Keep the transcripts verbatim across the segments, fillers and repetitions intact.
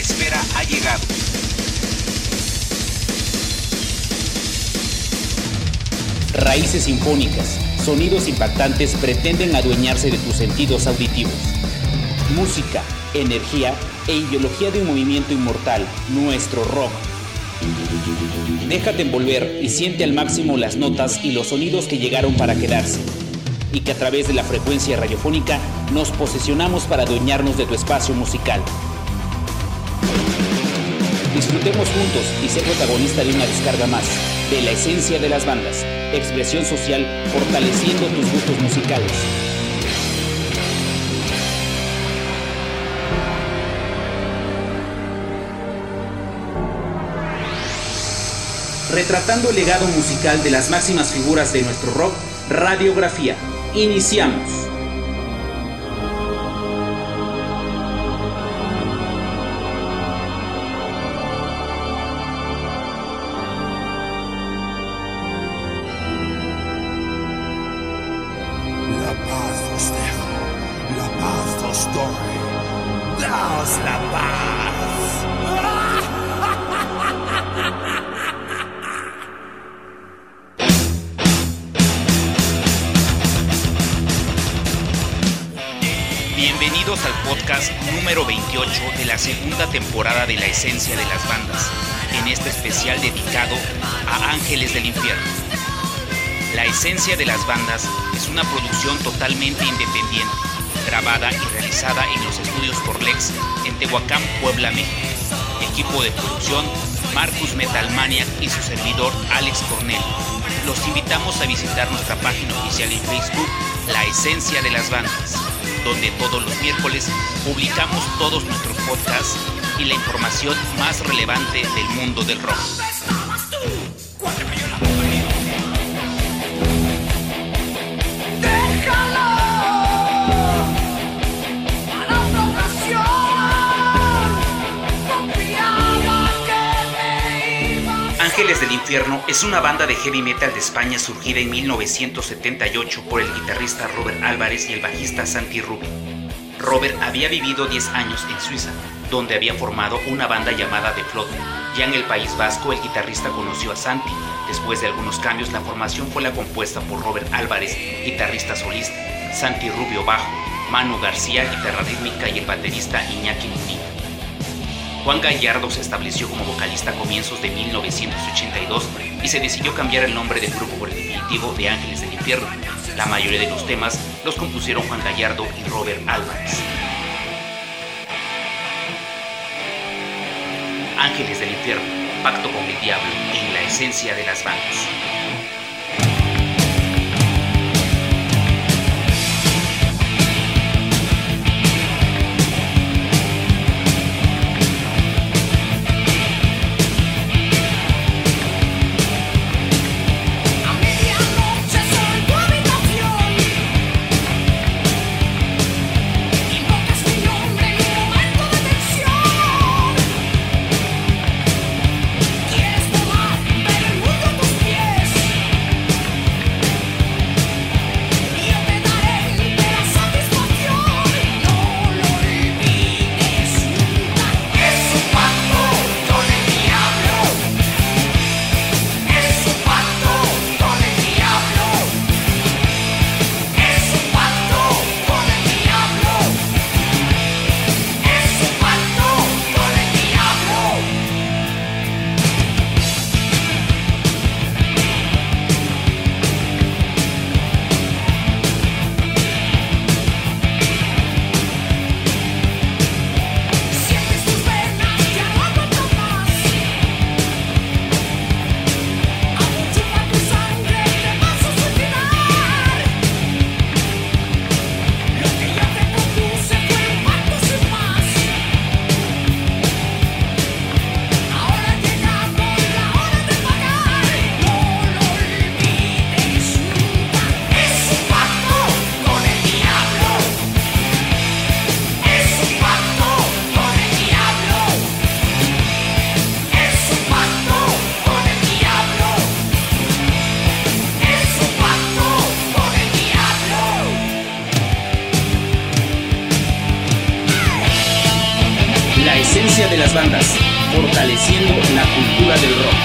espera ha llegado. Raíces sinfónicas, sonidos impactantes pretenden adueñarse de tus sentidos auditivos. Música, energía e ideología de un movimiento inmortal, nuestro rock. Déjate envolver y siente al máximo las notas y los sonidos que llegaron para quedarse, y que a través de la frecuencia radiofónica nos posesionamos para adueñarnos de tu espacio musical. Disfrutemos juntos y sé protagonista de una descarga más de la esencia de las bandas, expresión social fortaleciendo tus gustos musicales. Retratando el legado musical de las máximas figuras de nuestro rock, Radiografía. Iniciamos. La paz os dejo, la paz os doy. Daos la paz. Bienvenidos al podcast número veintiocho de la segunda temporada de La Esencia de las Bandas, en este especial dedicado a Ángeles del Infierno. La Esencia de las Bandas es una producción totalmente independiente, grabada y realizada en los estudios Forlex en Tehuacán, Puebla, México. Equipo de producción, Marcus Metalmaniac y su servidor Alex Cornelio. Los invitamos a visitar nuestra página oficial en Facebook, La Esencia de las Bandas, donde todos los miércoles publicamos todos nuestros podcasts y la información más relevante del mundo del rock. Ángeles del Infierno es una banda de heavy metal de España surgida en mil novecientos setenta y ocho por el guitarrista Robert Álvarez y el bajista Santi Rubio. Robert había vivido diez años en Suiza, donde había formado una banda llamada The Flood. Ya en el País Vasco, el guitarrista conoció a Santi. Después de algunos cambios, la formación fue la compuesta por Robert Álvarez, guitarrista solista, Santi Rubio bajo, Manu García, guitarra rítmica y el baterista Iñaki Munilla. Juan Gallardo se estableció como vocalista a comienzos de mil novecientos ochenta y dos y se decidió cambiar el nombre del grupo por el definitivo de Ángeles del Infierno. La mayoría de los temas los compusieron Juan Gallardo y Robert Álvarez. Ángeles del Infierno, pacto con el diablo en la esencia de las bandas. Quieres volar, pero el mundo a tus pies. La esencia de las bandas, fortaleciendo la cultura del rock.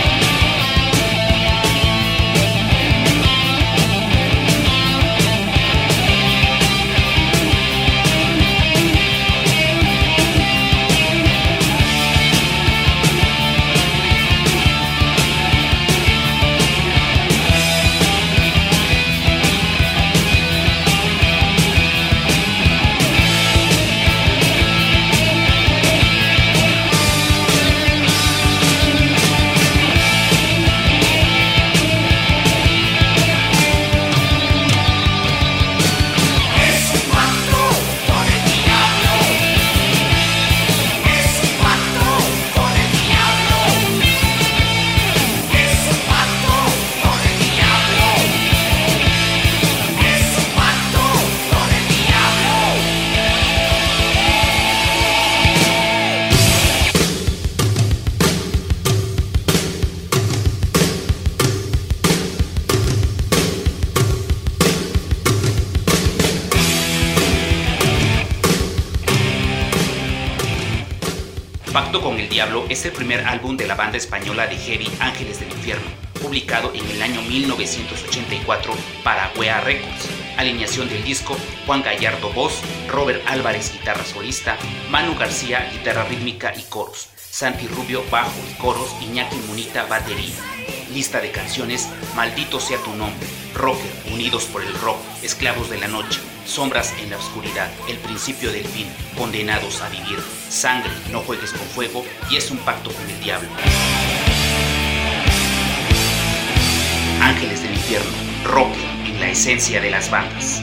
Pacto con el Diablo es el primer álbum de la banda española de heavy Ángeles del Infierno, publicado en el año mil novecientos ochenta y cuatro para Wea Records. Alineación del disco: Juan Gallardo voz, Robert Álvarez guitarra solista, Manu García guitarra rítmica y coros, Santi Rubio bajo y coros, Iñaki Munita batería. Lista de canciones: Maldito sea tu nombre, Rocker, Unidos por el rock, Esclavos de la noche, Sombras en la oscuridad, El principio del fin, Condenados a vivir, Sangre, No juegues con fuego y Es un pacto con el diablo. Ángeles del Infierno, Rocker en la esencia de las bandas.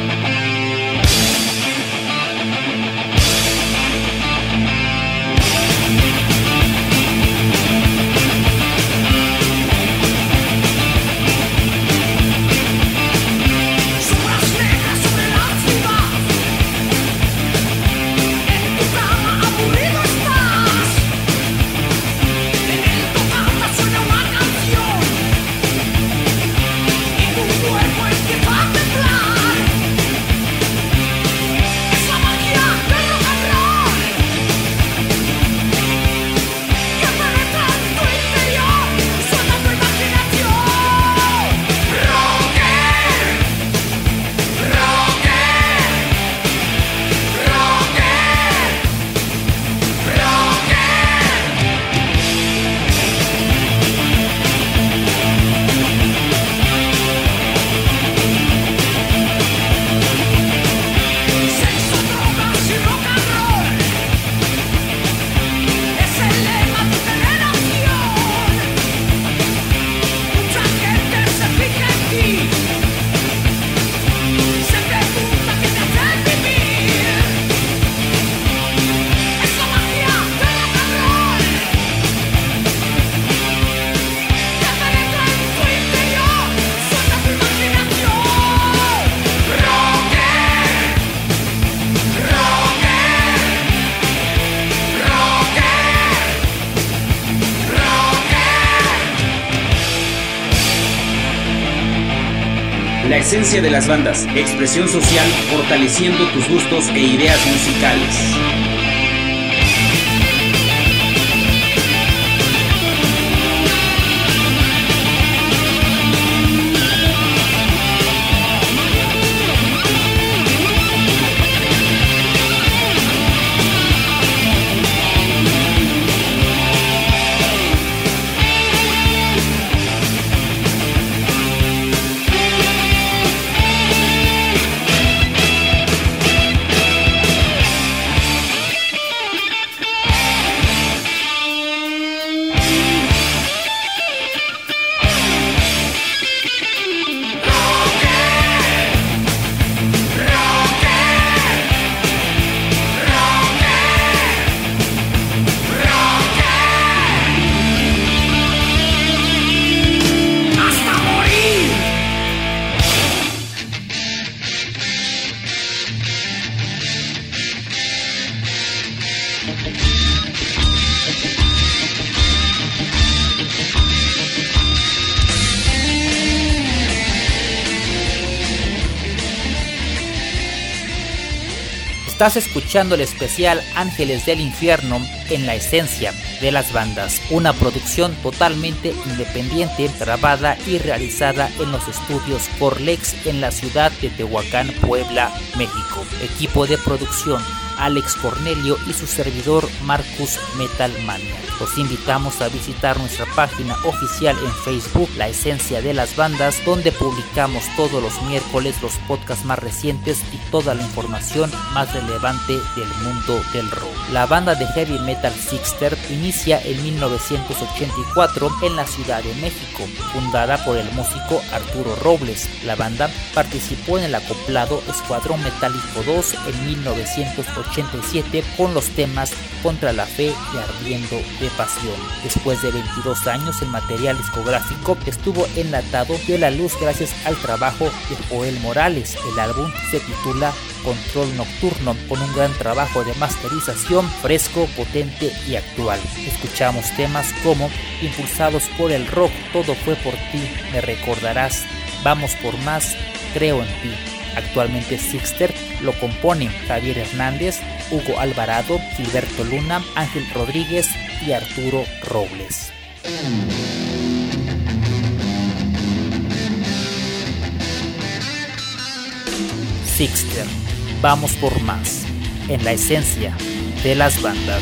La esencia de las bandas, expresión social, fortaleciendo tus gustos e ideas musicales. Estás escuchando el especial Ángeles del Infierno en la esencia de las bandas, una producción totalmente independiente, grabada y realizada en los estudios Corlex en la ciudad de Tehuacán, Puebla, México. Equipo de producción: Alex Cornelio y su servidor Marcus Metalmania. Los invitamos a visitar nuestra página oficial en Facebook, La Esencia de las Bandas, donde publicamos todos los miércoles los podcasts más recientes y toda la información más relevante del mundo del rock. La banda de heavy metal Sixter inicia en mil novecientos ochenta y cuatro en la Ciudad de México, fundada por el músico Arturo Robles. La banda participó en el acoplado Escuadrón Metálico dos en mil novecientos ochenta y siete con los temas Contra la Fe y Ardiendo de Pasión. Después de veintidós años, el material discográfico estuvo enlatado y a la luz gracias al trabajo de Joel Morales. El álbum se titula Control Nocturno, con un gran trabajo de masterización fresco, potente y actual. Escuchamos temas como Impulsados por el Rock, Todo fue por ti, Me recordarás, Vamos por más, Creo en ti. Actualmente Sixter lo componen Javier Hernández, Hugo Alvarado, Gilberto Luna, Ángel Rodríguez y Arturo Robles. Sixter, Vamos por más, en la esencia de las bandas.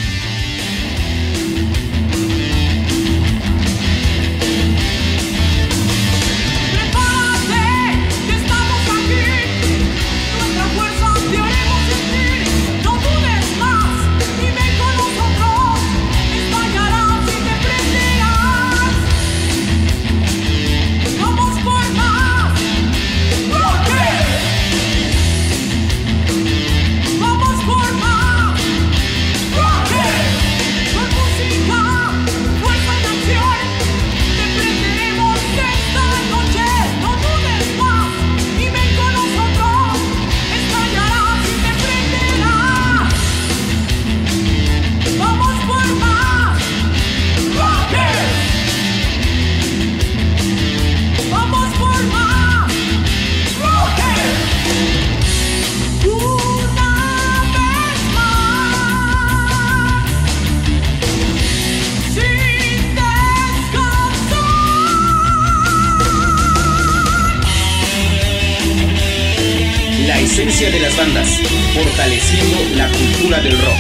Esencia de las bandas, fortaleciendo la cultura del rock.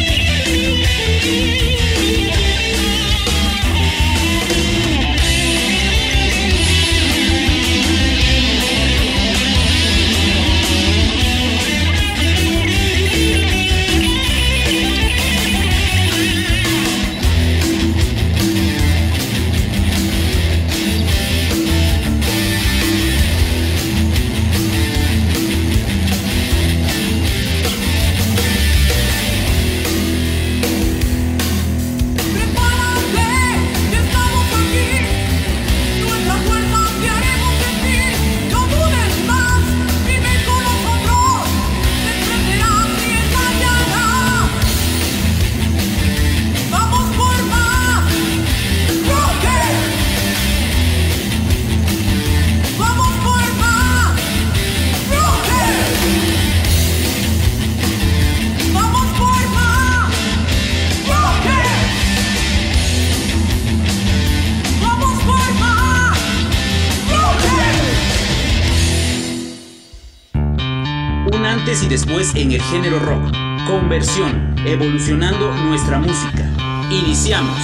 Antes y después en el género rock. Conversión, evolucionando nuestra música. Iniciamos.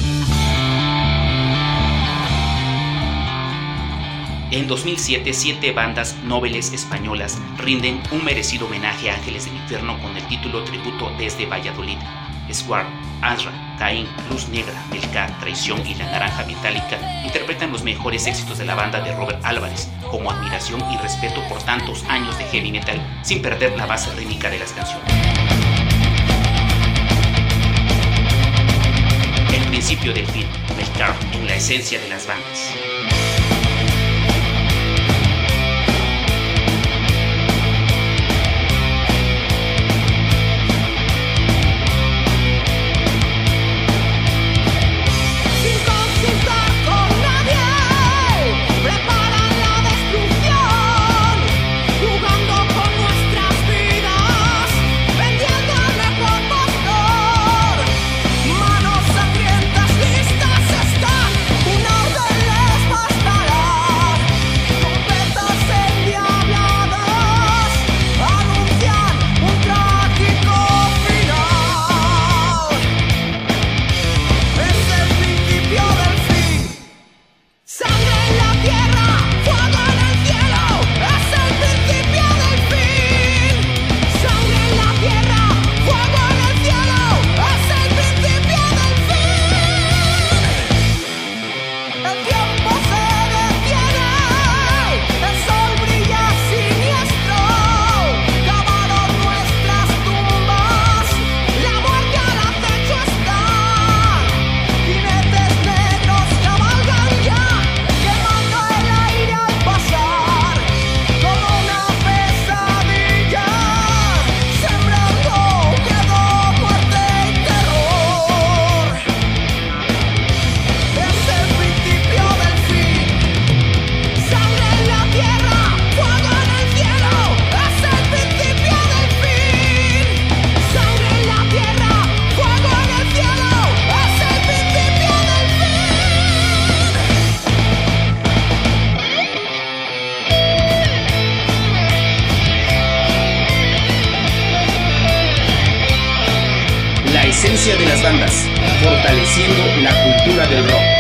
En dos mil siete, siete bandas nobles españolas rinden un merecido homenaje a Ángeles del Infierno con el título tributo desde Valladolid. Sword, Azra, Caín, Luz Negra, Melcar, Traición y La Naranja Metálica interpretan los mejores éxitos de la banda de Robert Álvarez, como admiración y respeto por tantos años de heavy metal, sin perder la base rítmica de las canciones. El principio del fin, Melcar en la esencia de las bandas. Preparan la destrucción, jugando con nuestras vidas. esencia de las bandas, fortaleciendo la cultura del rock.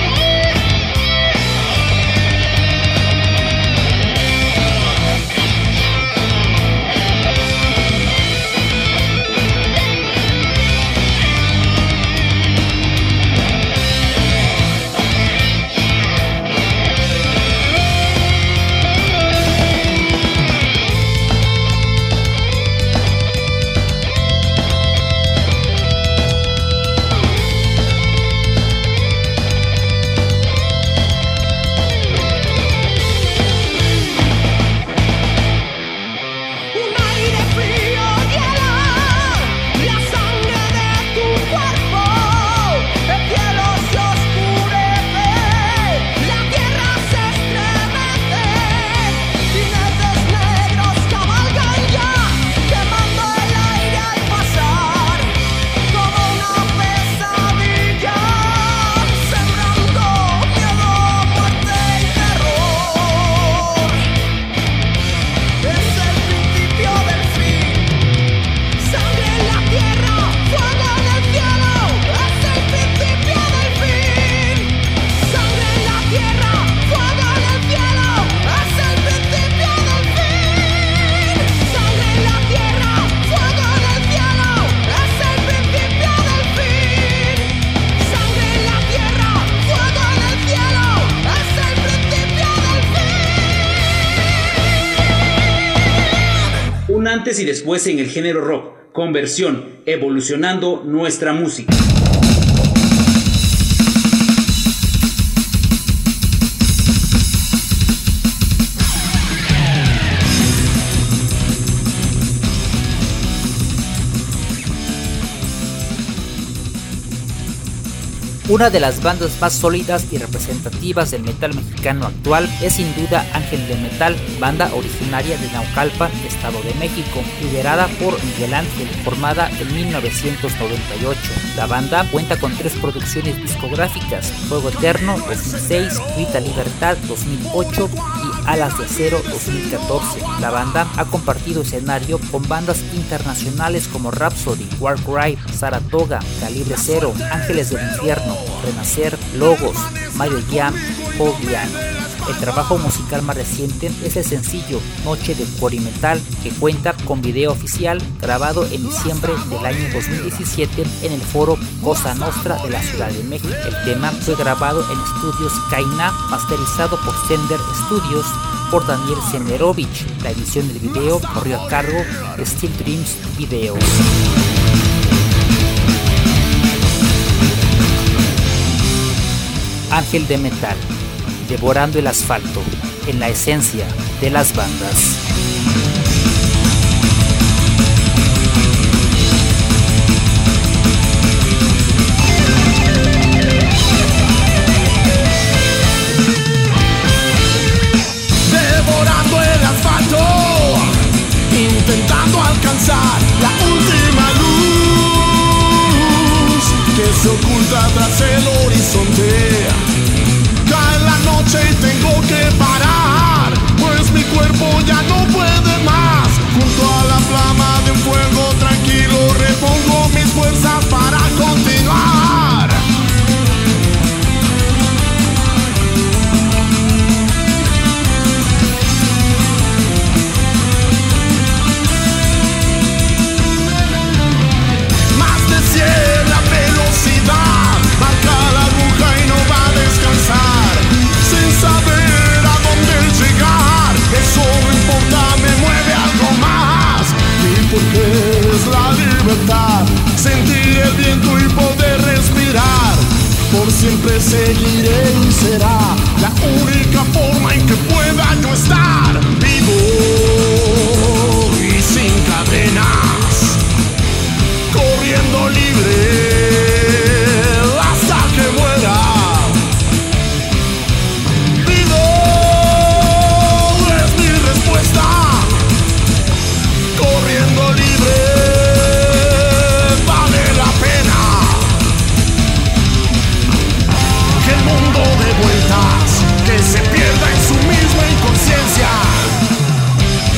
Antes y después en el género rock, conversión, evolucionando nuestra música. Una de las bandas más sólidas y representativas del metal mexicano actual es sin duda Ángel de Metal, banda originaria de Naucalpan, Estado de México, liderada por Miguel Ángel, formada en mil novecientos noventa y ocho. La banda cuenta con tres producciones discográficas: Fuego Eterno dos mil seis, Grita Libertad dos mil ocho y Alas de Acero dos mil catorce. La banda ha compartido escenario con bandas internacionales como Rhapsody, Warcry, Saratoga, Calibre Cero, Ángeles del Infierno, Renacer, Logos, Mario Jam, Poglian. El trabajo musical más reciente es el sencillo Noche de Cuorimetal, que cuenta con video oficial grabado en diciembre del año dos mil diecisiete en el foro Cosa Nostra de la Ciudad de México. El tema fue grabado en estudios Kainá, masterizado por Sender Studios por Daniel Senderovich. La edición del video corrió a cargo de Steel Dreams Video. Ángel de Metal, devorando el asfalto, en la esencia de las bandas. Devorando el asfalto, intentando alcanzar la última luz que se oculta tras el horizonte. Cae la noche y tengo que parar, pues mi cuerpo ya no puede más. Junto a la flama de un fuego tranquilo repongo mis fuerzas para continuar. Más de cien la velocidad, marca la aguja y no va a descansar. Sin saber a dónde llegar, eso no importa, me mueve algo más. Y porque es la libertad, sentir el viento y poder respirar. Por siempre seguiré y será la única forma en que pueda yo estar vivo y sin cadenas, corriendo libre hasta que muera. Vivo es mi respuesta, corriendo libre vale la pena. Que el mundo dé vueltas, que se pierda en su misma inconsciencia.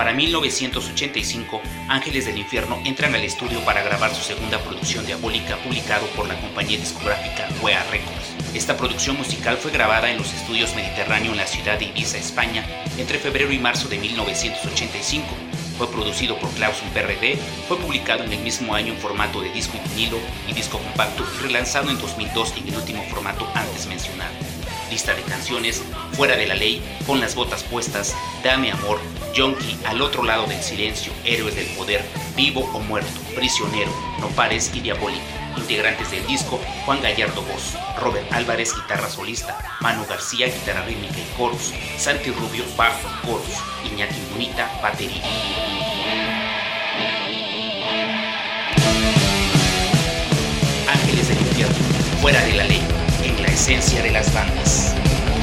Para mil novecientos ochenta y cinco, Ángeles del Infierno entran al estudio para grabar su segunda producción diabólica, publicado por la compañía discográfica Wea Records. Esta producción musical fue grabada en los estudios Mediterráneo en la ciudad de Ibiza, España, entre febrero y marzo de mil novecientos ochenta y cinco. Fue producido por Clausun P R D, fue publicado en el mismo año en formato de disco y vinilo y disco compacto y relanzado en dos mil dos en el último formato antes mencionado. Lista de canciones: Fuera de la Ley, Con las Botas Puestas, Dame Amor, Yonki, Al Otro Lado del Silencio, Héroes del Poder, Vivo o Muerto, Prisionero, No Pares y Diabólica. Integrantes del disco: Juan Gallardo voz, Robert Álvarez guitarra solista, Manu García guitarra rítmica y coros, Santi Rubio bajo y coros, Iñaki Munita batería. Ángeles del Infierno, Fuera de la Ley, en la esencia de las bandas.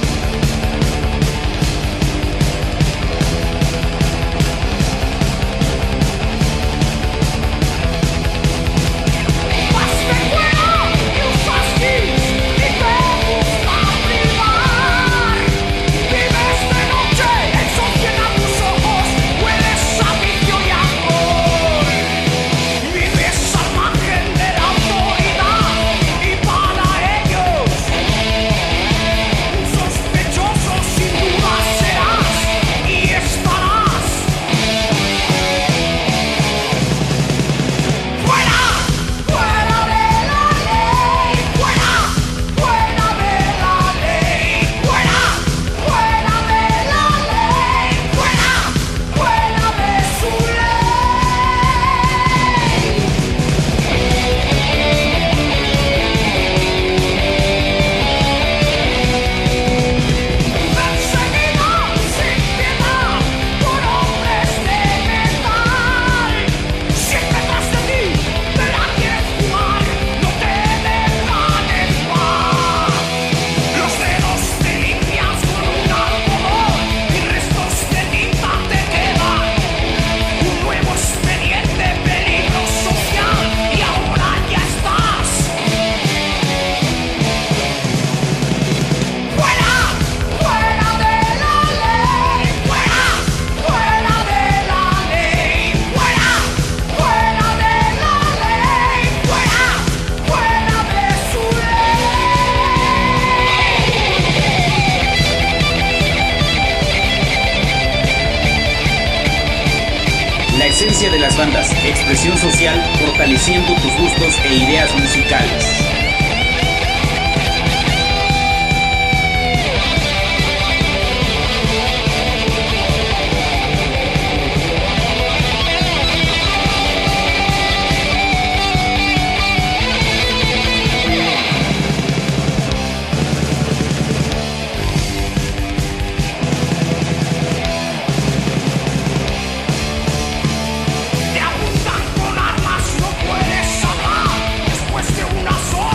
De las bandas, expresión social, fortaleciendo tus gustos e ideas musicales. Te apuntan con armas, no puedes hablar. Después de una sola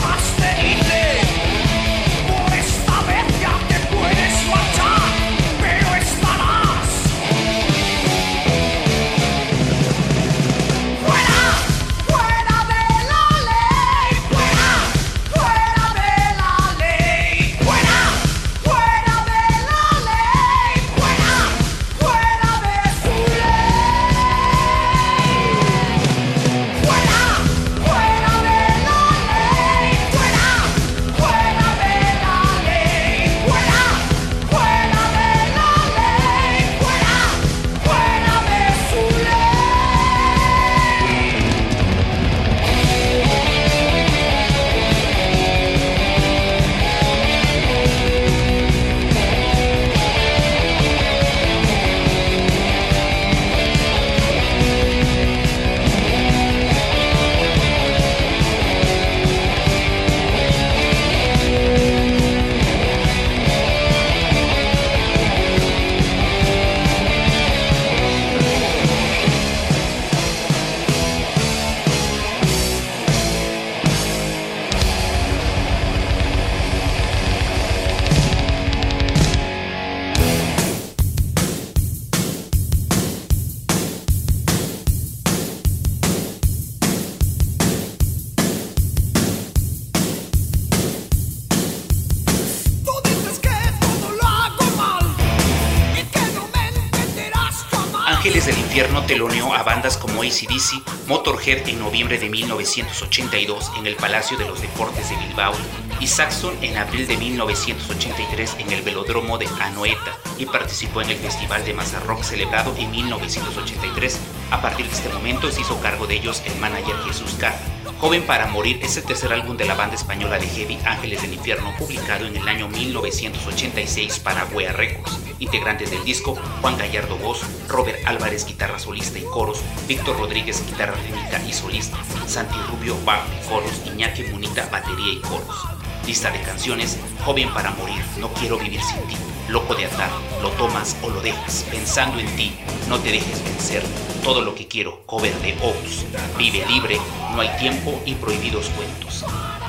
Infierno teloneó a bandas como A C D C, Motorhead en noviembre de mil novecientos ochenta y dos en el Palacio de los Deportes de Bilbao y Saxon en abril de mil novecientos ochenta y tres en el Velódromo de Anoeta, y participó en el Festival de Mazarrock celebrado en mil novecientos ochenta y tres. A partir de este momento se hizo cargo de ellos el manager Jesús Carr. Joven para morir es el tercer álbum de la banda española de heavy Ángeles del Infierno, publicado en el año mil novecientos ochenta y seis para Wea Records. Integrantes del disco: Juan Gallardo voz, Robert Álvarez guitarra solista y coros, Víctor Rodríguez guitarra rítmica y solista, Santi Rubio bajo y coros, Iñaki Munita batería y coros. Lista de canciones: Joven para morir, No quiero vivir sin ti, Loco de atar, Lo tomas o lo dejas, Pensando en ti, No te dejes vencer, Todo lo que quiero, cover de Oates, Vive libre, No hay tiempo y Prohibidos cuentos.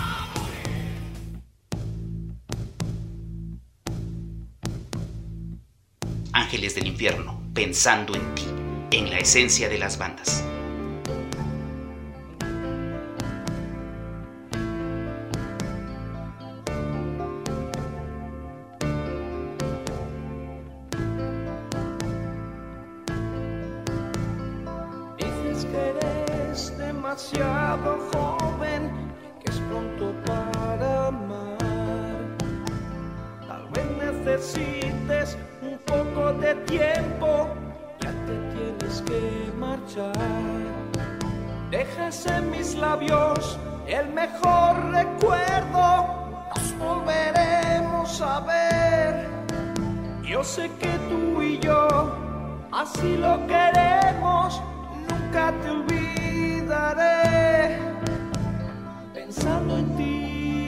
Ángeles del Infierno, Pensando en ti, en la esencia de las bandas. Demasiado joven, que es pronto para amar. Tal vez necesites un poco de tiempo, ya te tienes que marchar. Dejas en mis labios el mejor recuerdo, nos volveremos a ver. Yo sé que tú y yo así lo queremos, nunca te olvidaré, pensando en ti.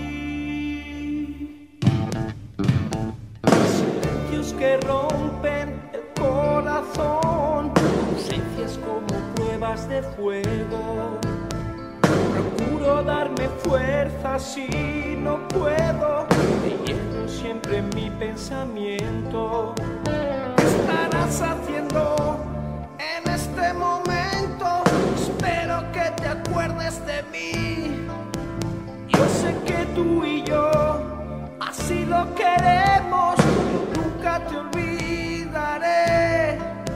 Silencios que rompen el corazón, ausencias como pruebas de fuego. Procuro darme fuerza si no puedo, te llevo siempre en mi pensamiento. ¿Qué estarás haciendo en este momento? Espero que te acuerdes de mí. Yo sé que tú y yo así lo queremos, nunca te olvidaré.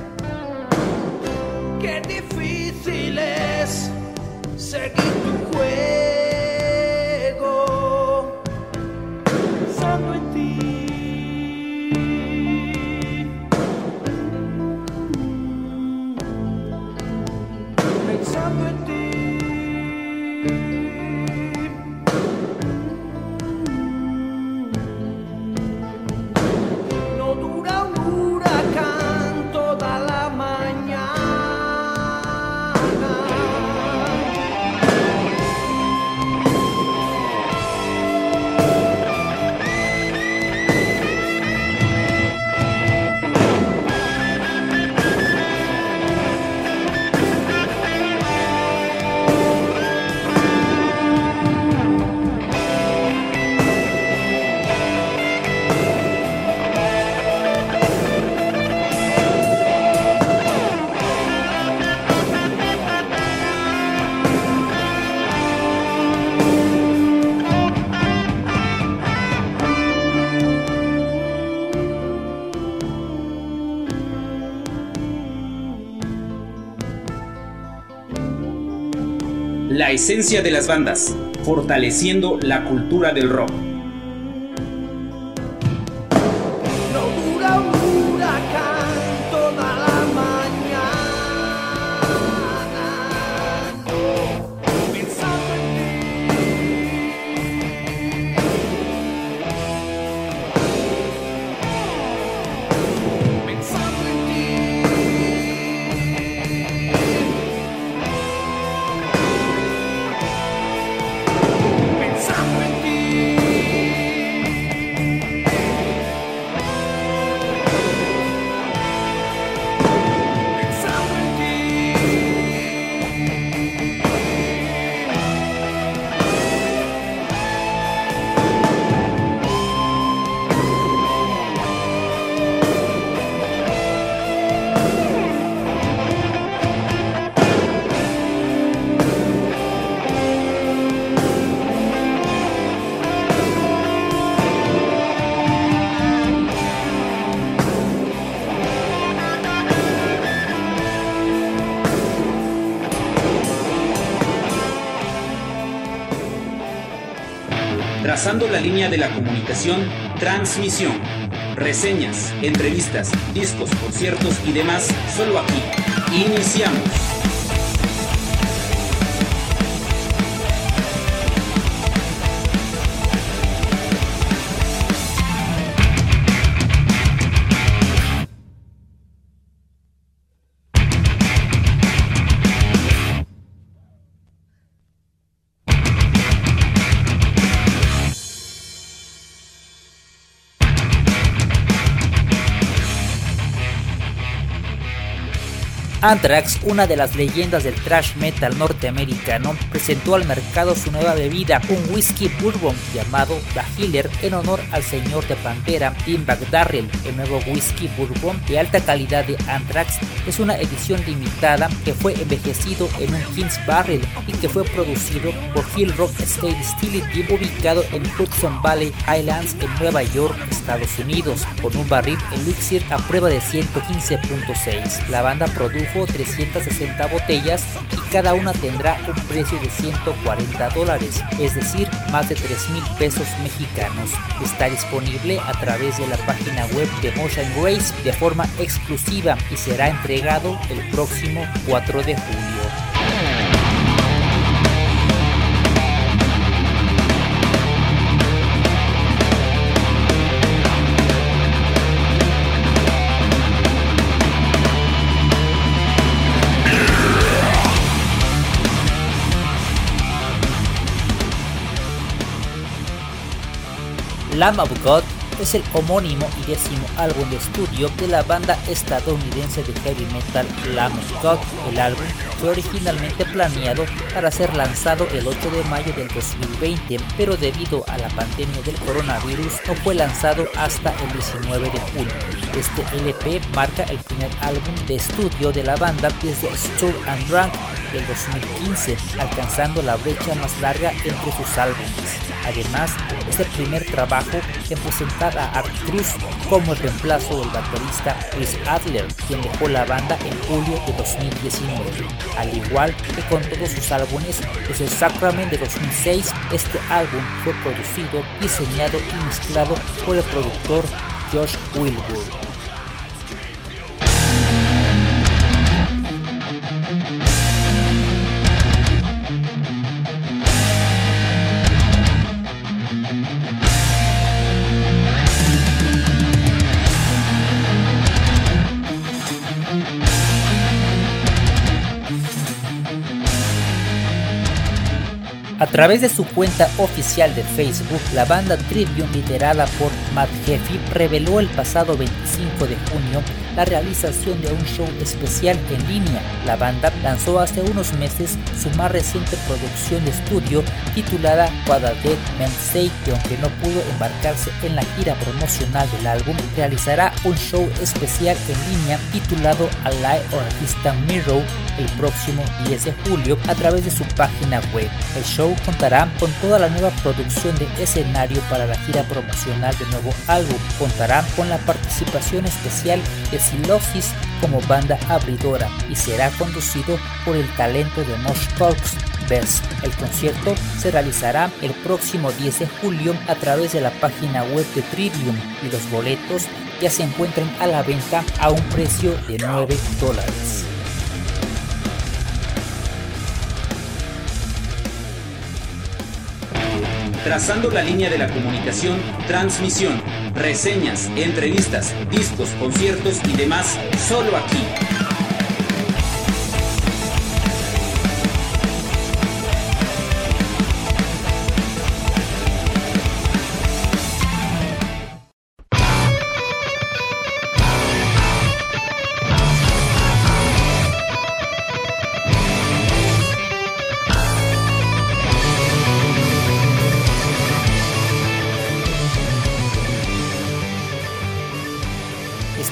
Qué difícil es seguir tu juego, pensando en ti. Pensando en ti. No dura un huracán toda la mañana. La esencia de las bandas, fortaleciendo la cultura del rock. No dura un huracán toda la mañana. No, pensando en ti. Pensando en ti. Pensando en ti. Trazando la línea de la comunicación, transmisión, reseñas, entrevistas, discos, conciertos y demás, solo aquí. Iniciamos. Anthrax, una de las leyendas del thrash metal norteamericano, presentó al mercado su nueva bebida, un whisky bourbon llamado The Healer, en honor al señor de Pantera, Tim McDarrell. El nuevo whisky bourbon de alta calidad de Anthrax es una edición limitada que fue envejecido en un King's Barrel y que fue producido por Hill Rock Estate Distillery, ubicado en Hudson Valley Highlands en Nueva York, Estados Unidos, con un barril Elixir a prueba de ciento quince punto seis. La banda produjo trescientas sesenta botellas y cada una tendrá un precio de ciento cuarenta dólares, es decir, más de tres mil pesos mexicanos. Está disponible a través de la página web de Motion Grace de forma exclusiva y será entregado el próximo cuatro de julio. Lamb of God es el homónimo y décimo álbum de estudio de la banda estadounidense de heavy metal Lamb of God. El álbum fue originalmente planeado para ser lanzado el ocho de mayo del dos mil veinte, pero debido a la pandemia del coronavirus no fue lanzado hasta el diecinueve de junio. Este L P marca el primer álbum de estudio de la banda desde Stoned and Drunk del dos mil quince, alcanzando la brecha más larga entre sus álbumes. Además, es el primer trabajo en presentar a Art Cruz como el reemplazo del baterista Chris Adler, quien dejó la banda en julio de dos mil diecinueve. Al igual que con todos sus álbumes, desde Sacrament de dos mil seis, este álbum fue producido, diseñado y mezclado por el productor Josh Wilbur. A través de su cuenta oficial de Facebook, la banda Trivium, liderada por Matt Heafy, reveló el pasado veinticinco de junio la realización de un show especial en línea. La banda lanzó hace unos meses su más reciente producción de estudio titulada What a Dead Man Say, que aunque no pudo embarcarse en la gira promocional del álbum, realizará un show especial en línea titulado A Live on a Distant Mirror el próximo diez de julio a través de su página web. El show contará con toda la nueva producción de escenario para la gira promocional del nuevo álbum. Contará con la participación especial de Sylosis como banda abridora y será conducido por el talento de Mosh Talks Best. El concierto se realizará el próximo diez de julio a través de la página web de Trivium y los boletos ya se encuentran a la venta a un precio de nueve dólares. Trazando la línea de la comunicación, transmisión, reseñas, entrevistas, discos, conciertos y demás, solo aquí.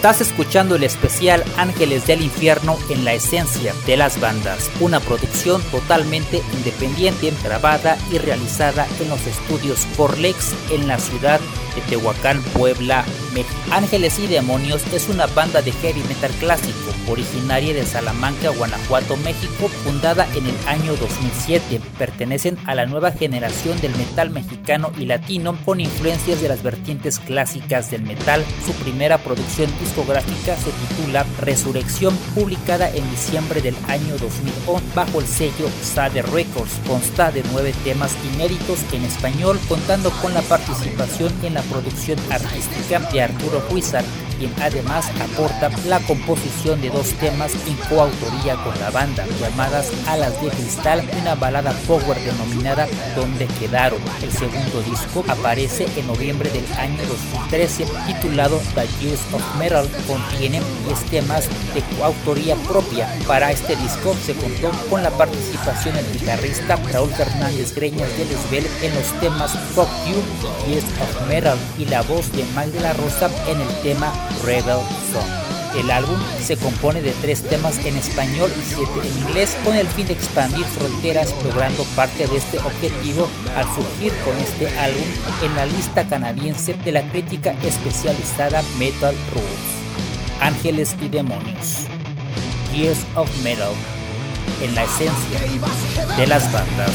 Estás escuchando el especial Ángeles del Infierno en la esencia de las bandas, una producción totalmente independiente, grabada y realizada en los estudios Corlex en la ciudad de Tehuacán, Puebla, México. Ángeles y Demonios es una banda de heavy metal clásico, originaria de Salamanca, Guanajuato, México, fundada en el año dos mil siete. Pertenecen a la nueva generación del metal mexicano y latino, con influencias de las vertientes clásicas del metal. Su primera producción discográfica se titula Resurrección, publicada en diciembre del año dos mil once bajo el sello Sade Records. Consta de nueve temas inéditos en español, contando con la participación en la producción artística de Arturo Huizar, quien además aporta la composición de dos temas en coautoría con la banda, llamadas Alas de Cristal y una balada power denominada Donde Quedaron. El segundo disco aparece en noviembre del año dos mil trece, titulado The Years of Metal. Contiene diez temas de coautoría propia. Para este disco se contó con la participación del guitarrista Raúl Fernández Greñas de Lesbel en los temas Fuck You, Years of Metal, y la voz de Mag de la Rosa en el tema Rebel Song. El álbum se compone de tres temas en español y siete en inglés, con el fin de expandir fronteras, logrando parte de este objetivo al surgir con este álbum en la lista canadiense de la crítica especializada Metal Rules. Ángeles y Demonios, Years of Metal, en la esencia de las bandas.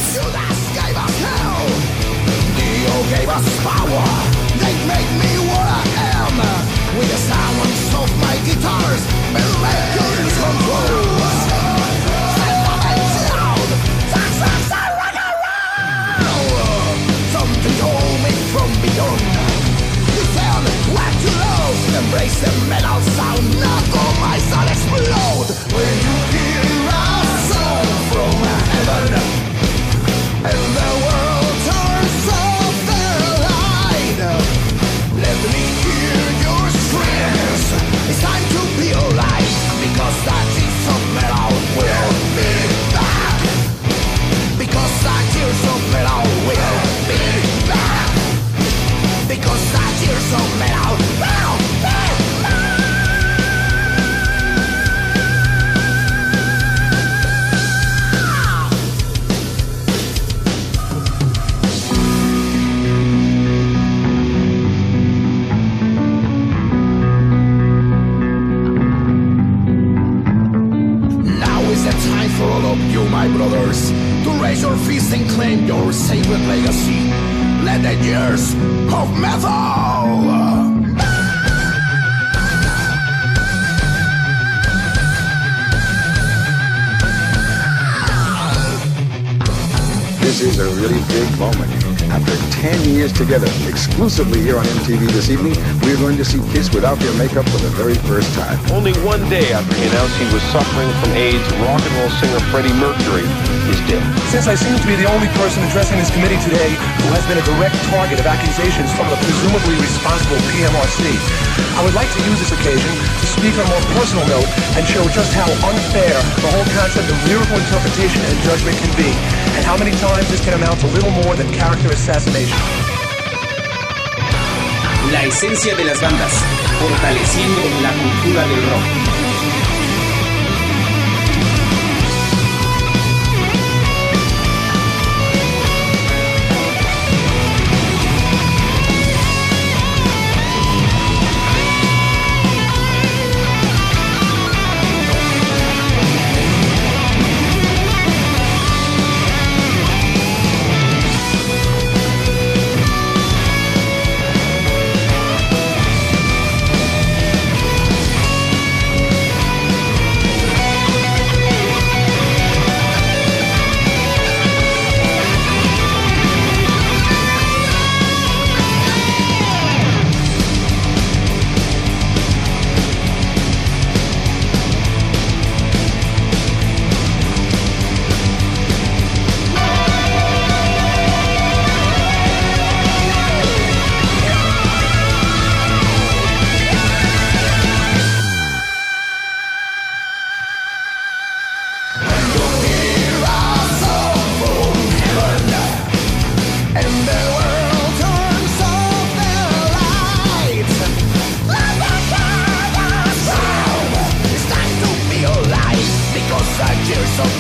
Gave us power, they make me what I am. With the silence of my guitars, Americans control. Something told me from beyond. You tell me what to love. Embrace the metal sound, knuckle my soul explode. When you hear a song from heaven, and the world turns on. Let me hear your screams. It's time to be alive, because that is of metal will be back. Because that years of metal will be back. Because that years of metal will be back. For all of you, my brothers, to raise your fist and claim your sacred legacy. Let the years of metal. This is a really big moment. After ten years together, exclusively here on M T V this evening, we're going to see Kiss without their makeup for the very first time. Only one day after he announced he was suffering from AIDS, rock and roll singer Freddie Mercury is dead. Since I seem to be the only person addressing this committee today who has been a direct target of accusations from the presumably responsible P M R C, I would like to use this occasion to speak on a more personal note and show just how unfair the whole concept of lyrical interpretation and judgment can be, and how many times this can amount to little more than character assassination. La esencia de las bandas, fortaleciendo la cultura del rock.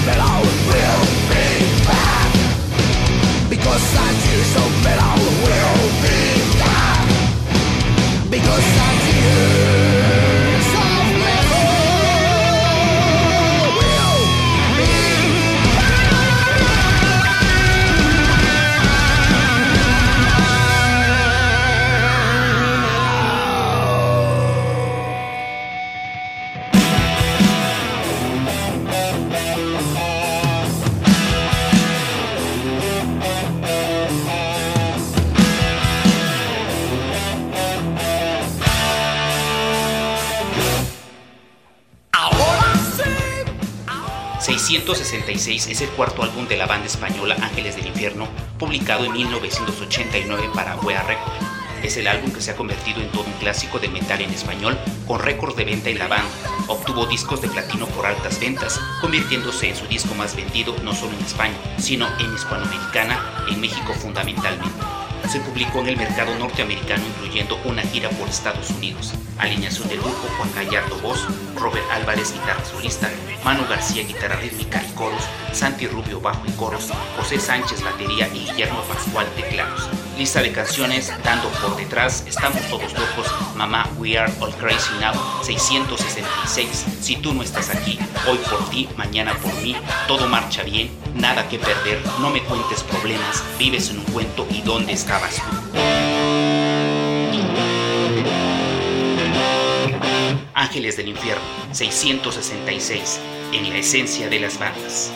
metal will be back. Because Saint Jude's of metal will be back. Because Saint Jude's of metal will be seiscientos sesenta y seis es el cuarto álbum de la banda española Ángeles del Infierno, publicado en mil novecientos ochenta y nueve para Wea Records. Es el álbum que se ha convertido en todo un clásico del metal en español, con récords de venta en la banda. Obtuvo discos de platino por altas ventas, convirtiéndose en su disco más vendido no solo en España, sino en Hispanoamericana, en México fundamentalmente. Se publicó en el mercado norteamericano, incluyendo una gira por Estados Unidos. Alineación del grupo: Juan Gallardo voz, Robert Álvarez guitarra solista, Manu García guitarra rítmica y coros, Santi Rubio bajo y coros, José Sánchez batería y Guillermo Pascual teclados. Lista de canciones: Dando por detrás, Estamos todos locos, Mamá, We Are All Crazy Now, seiscientos sesenta y seis, Si tú no estás aquí, Hoy por ti, Mañana por mí, Todo marcha bien, Nada que perder, No me cuentes problemas, Vives en un cuento y ¿Dónde estabas tú? Ángeles del Infierno, seiscientos sesenta y seis, en la esencia de las bandas.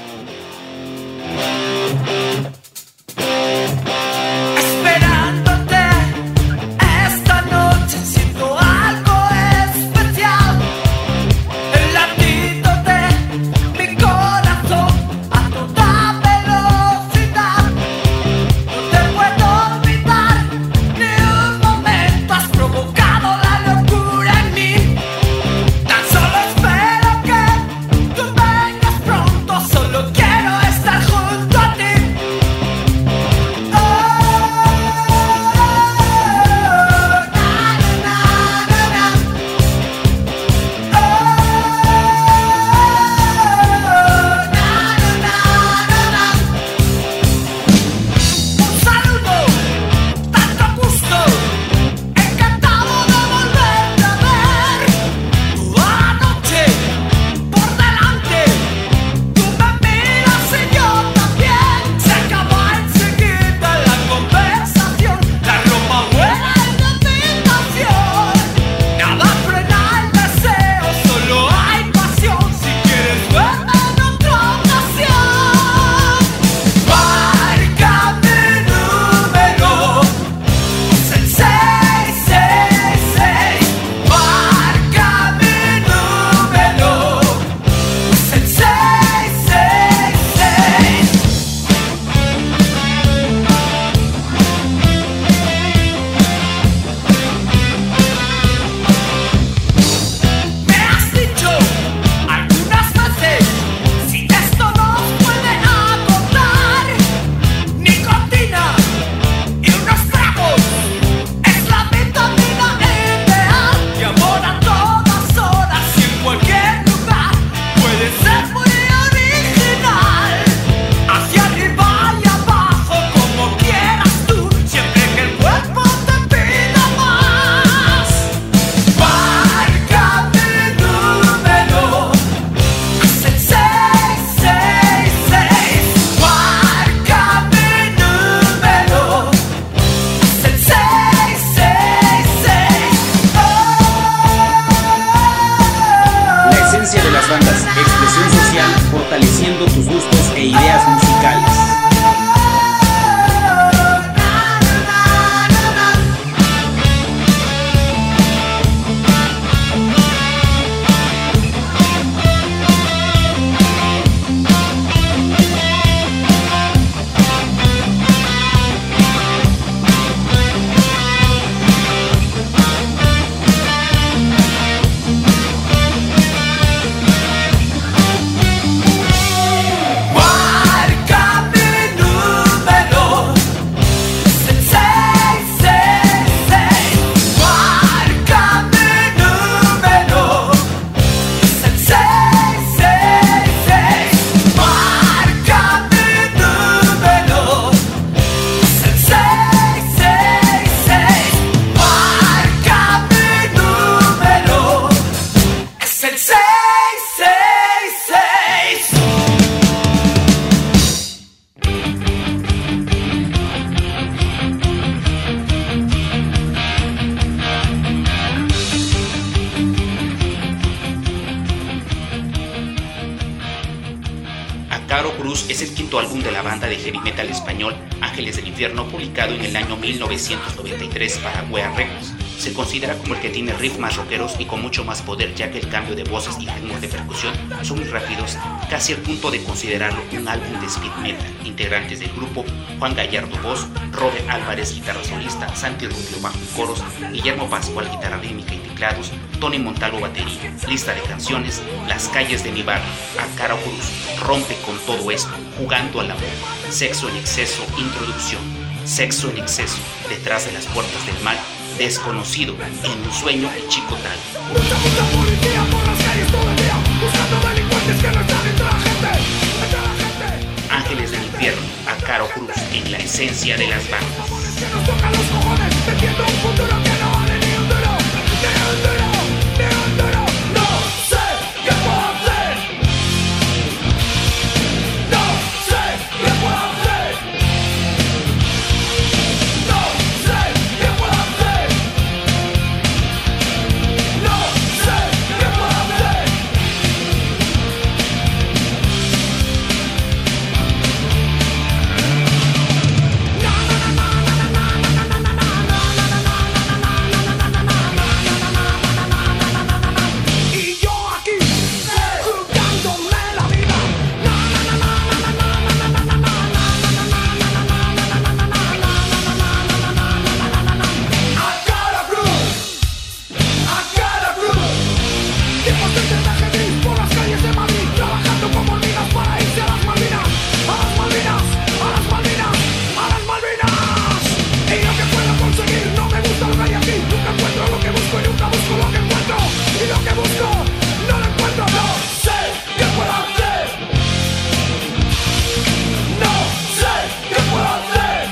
Marca Caro Cruz es el quinto álbum de la banda de heavy metal español Ángeles del Infierno, publicado en el año mil novecientos noventa y tres para Wea Records. Se considera como el que tiene riffs más rockeros y con mucho más poder, ya que el cambio de voces y ritmos de percusión son muy rápidos, casi al punto de considerarlo un álbum de speed metal. Integrantes del grupo: Juan Gallardo voz, Robert Álvarez guitarra solista, Santi Rubio bajo y coros, Guillermo Pascual guitarra rítmica y teclados, Tony Montalvo batería. Lista de canciones: Las calles de mi barrio, A Caro Cruz, Rompe con todo esto, Jugando al amor, Sexo en exceso, Introducción, Sexo en exceso, Detrás de las puertas del mal, Desconocido, En un sueño y Chico Tal. Mucha, mucha policía por las calles todo el día, buscando delincuentes que no están entre la gente, entre la gente. Ángeles del Infierno, A Caro Cruz, en la esencia de las bandas. Que nos tocan los cojones, metiendo un futuro que no vale ni un duro, ni un duro, ni un duro. No sé qué puedo hacer. No sé qué puedo hacer. No sé qué puedo hacer. No sé qué puedo hacer. Y yo aquí jugándome la vida. A Caro Cruz, a Caro Cruz. Tipos de traje gris por las calles de Madrid, trabajando como hormigas para irse a las Malvinas, a las Malvinas, a las Malvinas, a las Malvinas. Y lo que puedo conseguir no me gusta lo que hay aquí. Nunca encuentro lo que busco y nunca busco lo que encuentro. Y lo que busco no lo encuentro. No sé qué puedo hacer. No sé qué puedo hacer.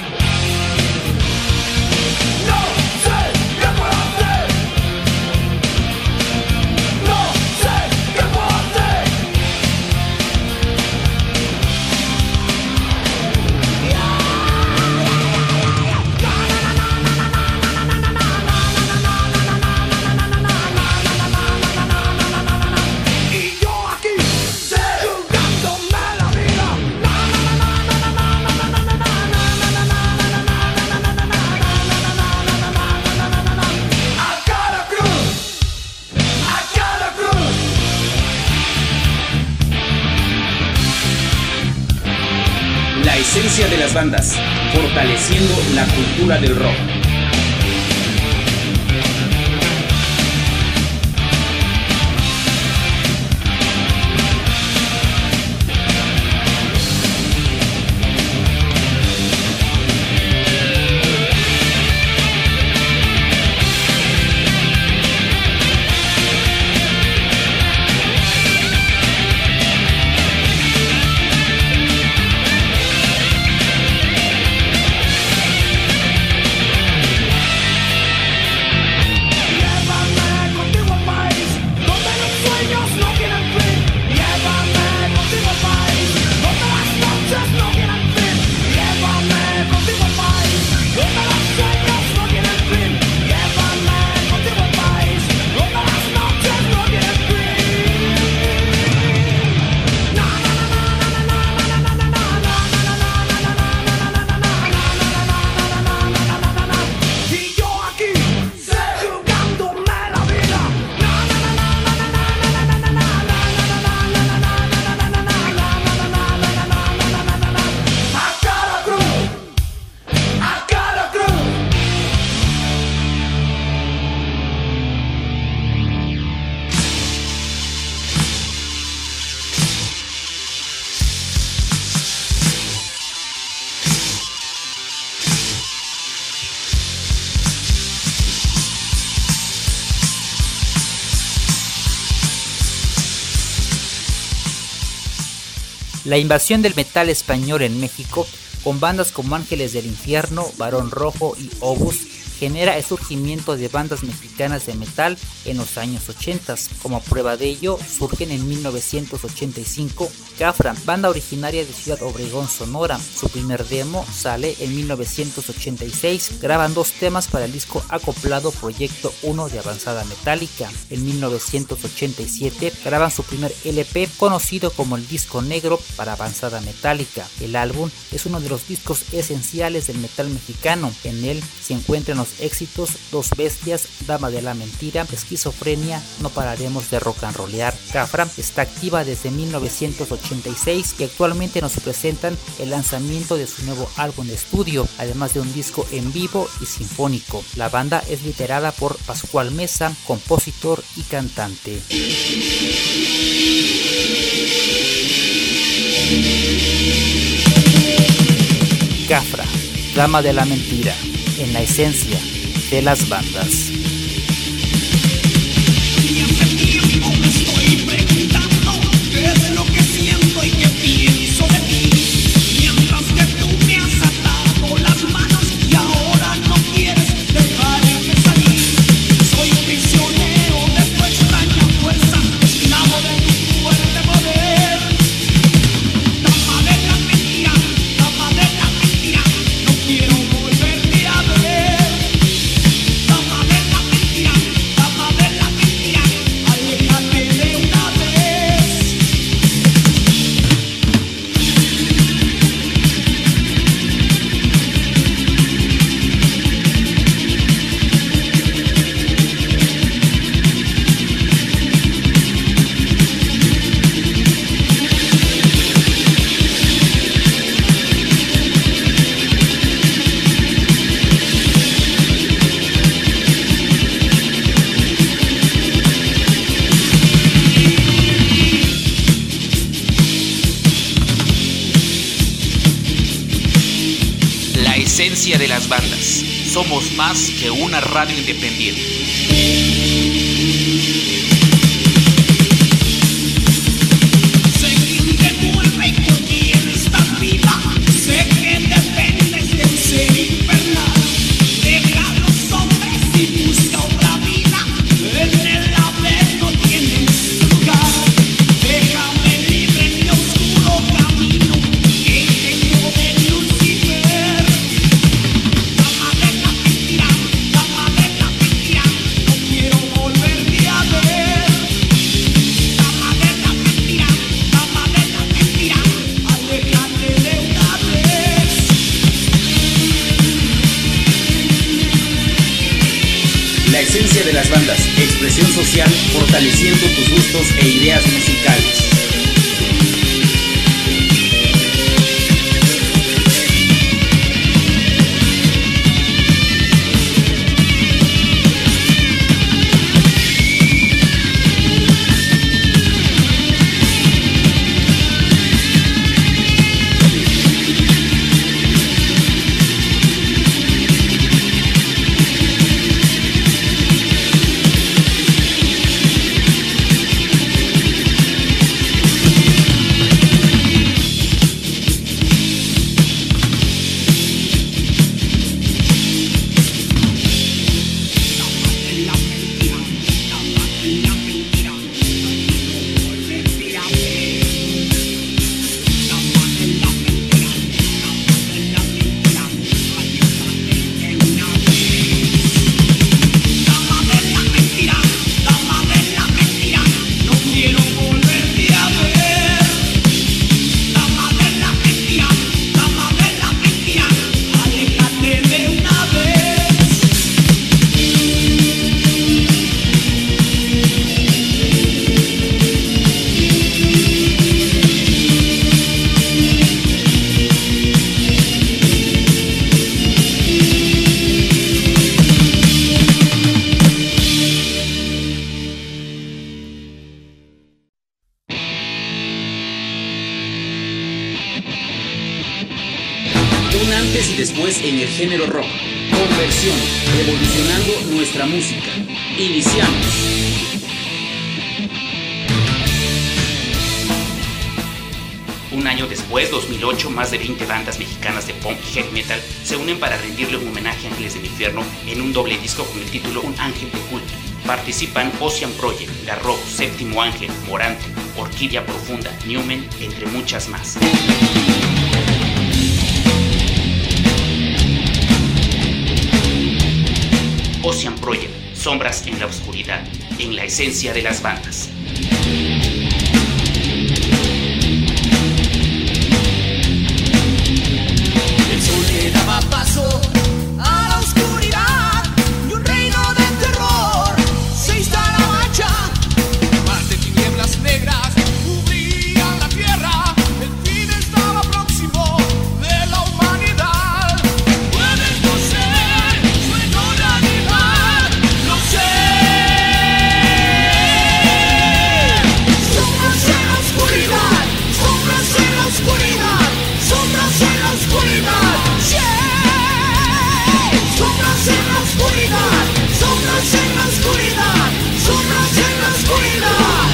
No sé qué puedo hacer. No sé qué puedo hacer. Y yo aquí jugándome la vida. A Caro Cruz, a Caro Cruz. La esencia de las bandas, fortaleciendo la cultura del rock. Llévame contigo al país donde los sueños no tienen fin. Llévame contigo al país donde las noches no tienen fin. Llévame contigo al país donde los sueños no tienen fin. Llévame contigo al país donde las noches no tienen fin. Na na na na na na na na na na. Y yo aquí jugándome la vida. A Caro Cruz, a Caro Cruz. La invasión del metal español en México, con bandas como Ángeles del Infierno, Barón Rojo y Obús, genera el surgimiento de bandas mexicanas mexicanas de metal en los años ochenta. Como prueba de ello, surgen en mil novecientos ochenta y cinco Cafra, banda originaria de Ciudad Obregón, Sonora. Su primer demo sale en mil novecientos ochenta y seis. Graban dos temas para el disco acoplado Proyecto uno de Avanzada Metálica. En mil novecientos ochenta y siete graban su primer L P conocido como el Disco Negro para Avanzada Metálica. El álbum es uno de los discos esenciales del metal mexicano. En él se encuentran los éxitos Dos Bestias, Dama de la Mentira, Esquizofrenia, No Pararemos de Rock and Rollear. Cafra está activa desde mil novecientos ochenta y seis y actualmente nos presentan el lanzamiento de su nuevo álbum de estudio, además de un disco en vivo y sinfónico. La banda es liderada por Pascual Mesa, compositor y cantante. Cafra, Dama de la Mentira, en la esencia de las bandas. Esencia de las bandas. Somos más que una radio independiente. La esencia de las bandas, expresión social, fortaleciendo tus gustos e ideas musicales. Un antes y después en el género rock. Conversión, revolucionando nuestra música. Iniciamos. Un año después, dos mil ocho, más de veinte bandas mexicanas de punk y heavy metal se unen para rendirle un homenaje a Ángeles del Infierno en un doble disco con el título Un Ángel de Culto. Participan Ocean Project, Garrobo, Séptimo Ángel, Morante, Orquídea Profunda, Newman, entre muchas más. Ocean Project, sombras en la oscuridad, en la esencia de las bandas. El sol le daba paso a la oscuridad y un reino de terror se instalaba ya. Más de tinieblas negras cubrían la tierra, el fin estaba próximo de la humanidad. Puedes no ser sueño realidad, lo sé. Sombras en la oscuridad, sombras en la oscuridad, sombras en la oscuridad. Sombras en la oscuridad, sombras en la oscuridad, sombras en la oscuridad.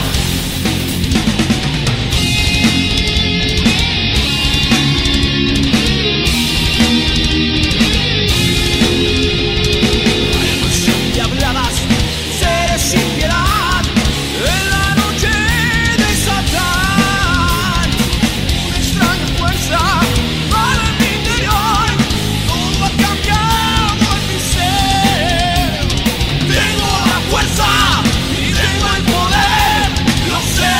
Emoción que hablabas, seres sin piedad, en la noche de Satán. Una extraña fuerza para mi interior, todo ha cambiado en mi ser. Tengo la fuerza y tengo el poder, lo sé.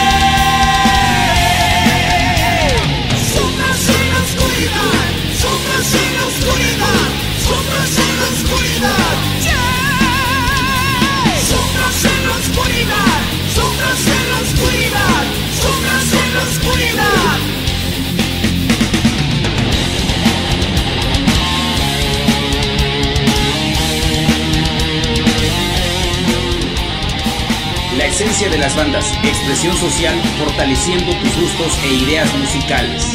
Sombras en la oscuridad, sombras en la oscuridad, sombras en la oscuridad. Yeah. Sombras en la oscuridad, sombras en la oscuridad, sombras en la oscuridad. La esencia de las bandas, expresión social, fortaleciendo tus gustos e ideas musicales.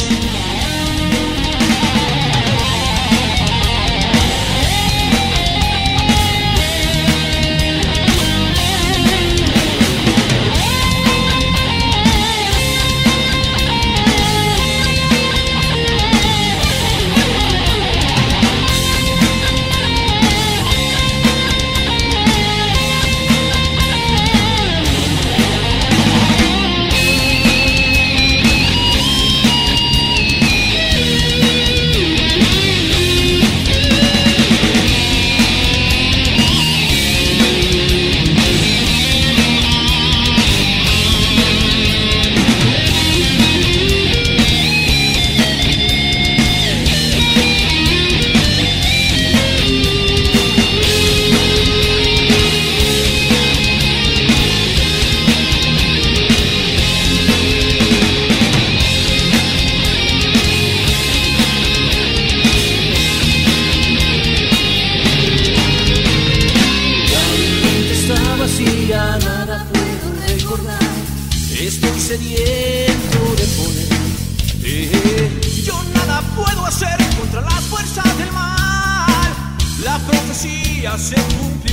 Estoy sediento de poder. Eh, yo nada puedo hacer contra las fuerzas del mal. La profecía se cumplió.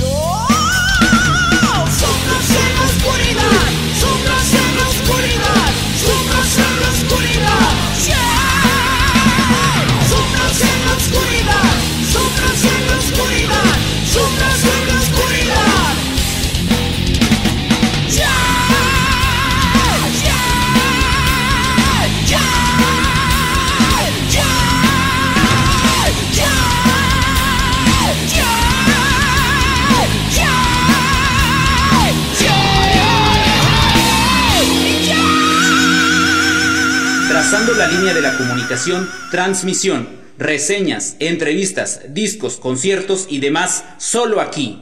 Sombras en la oscuridad, sombras en la oscuridad, sombras en la oscuridad. Yeah. Sombras en la oscuridad, sombras en la oscuridad, sombras en la oscuridad. Trazando la línea de la comunicación, transmisión, reseñas, entrevistas, discos, conciertos y demás, solo aquí.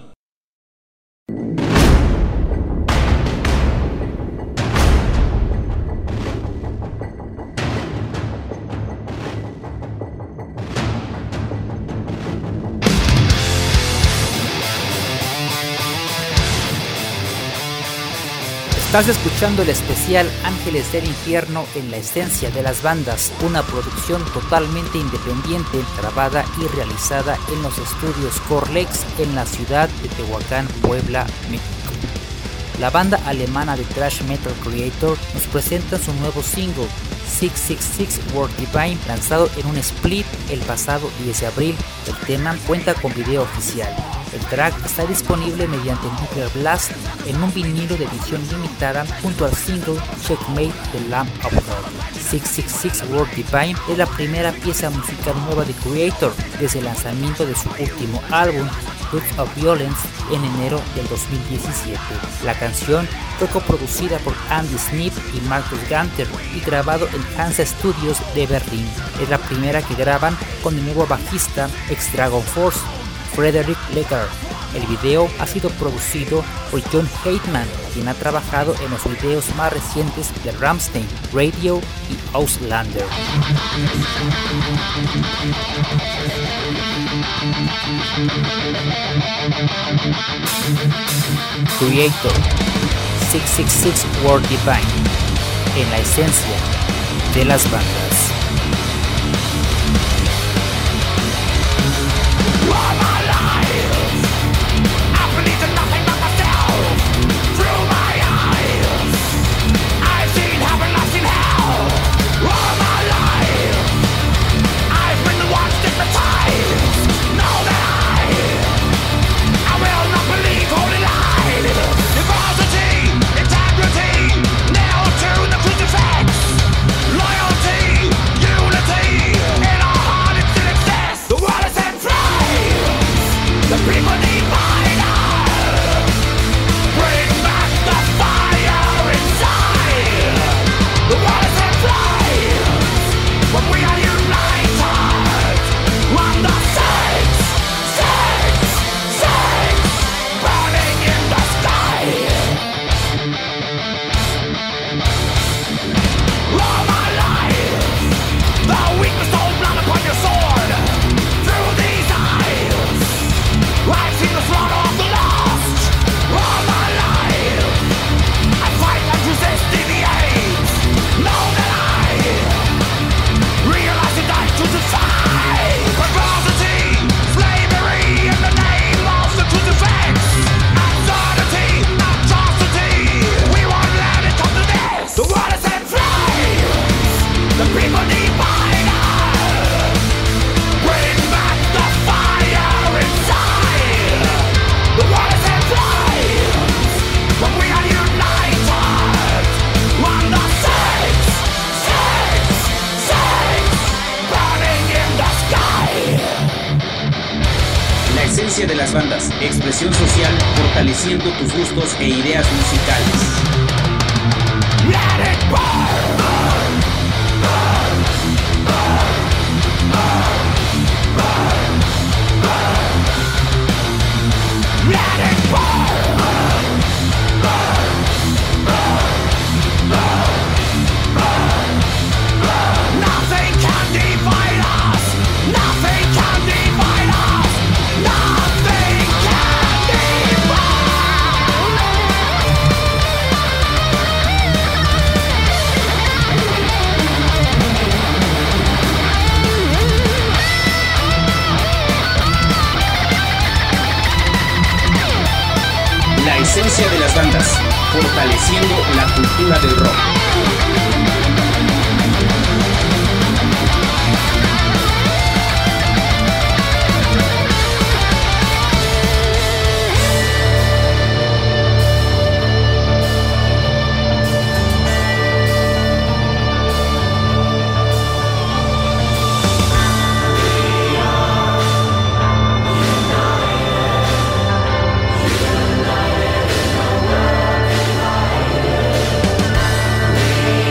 Estás escuchando el especial Ángeles del Infierno en la esencia de las bandas, una producción totalmente independiente, grabada y realizada en los estudios Corlex en la ciudad de Tehuacán, Puebla, México. La banda alemana de thrash metal Creator nos presenta su nuevo single, seiscientos sesenta y seis World Divine, lanzado en un split el pasado diez de abril. El tema cuenta con video oficial. El track está disponible mediante Nuclear Blast en un vinilo de edición limitada junto al single Checkmate de Lamb of God. seiscientos sesenta y seis World Divine es la primera pieza musical nueva de Kreator desde el lanzamiento de su último álbum Roots of Violence en enero del dos mil diecisiete. La canción fue coproducida por Andy Sneap y Marcus Gunter y grabado en Hansa Studios de Berlín. Es la primera que graban con el nuevo bajista ex Dragon Force, Frederick Legard. El video ha sido producido por John Heitman, quien ha trabajado en los videos más recientes de Rammstein, Radio y Auslander. Kreator, seiscientos sesenta y seis World Divine, en la esencia de las bandas. De las bandas, expresión social, fortaleciendo tus gustos e ideas musicales. Let it burn, burn, burn, burn, burn, burn, burn. Let it burn, burn, burn, burn, burn, burn. Nothing can divide us. Nothing can divide us. Nothing can divide. La esencia de las bandas, fortaleciendo la cultura del rock. We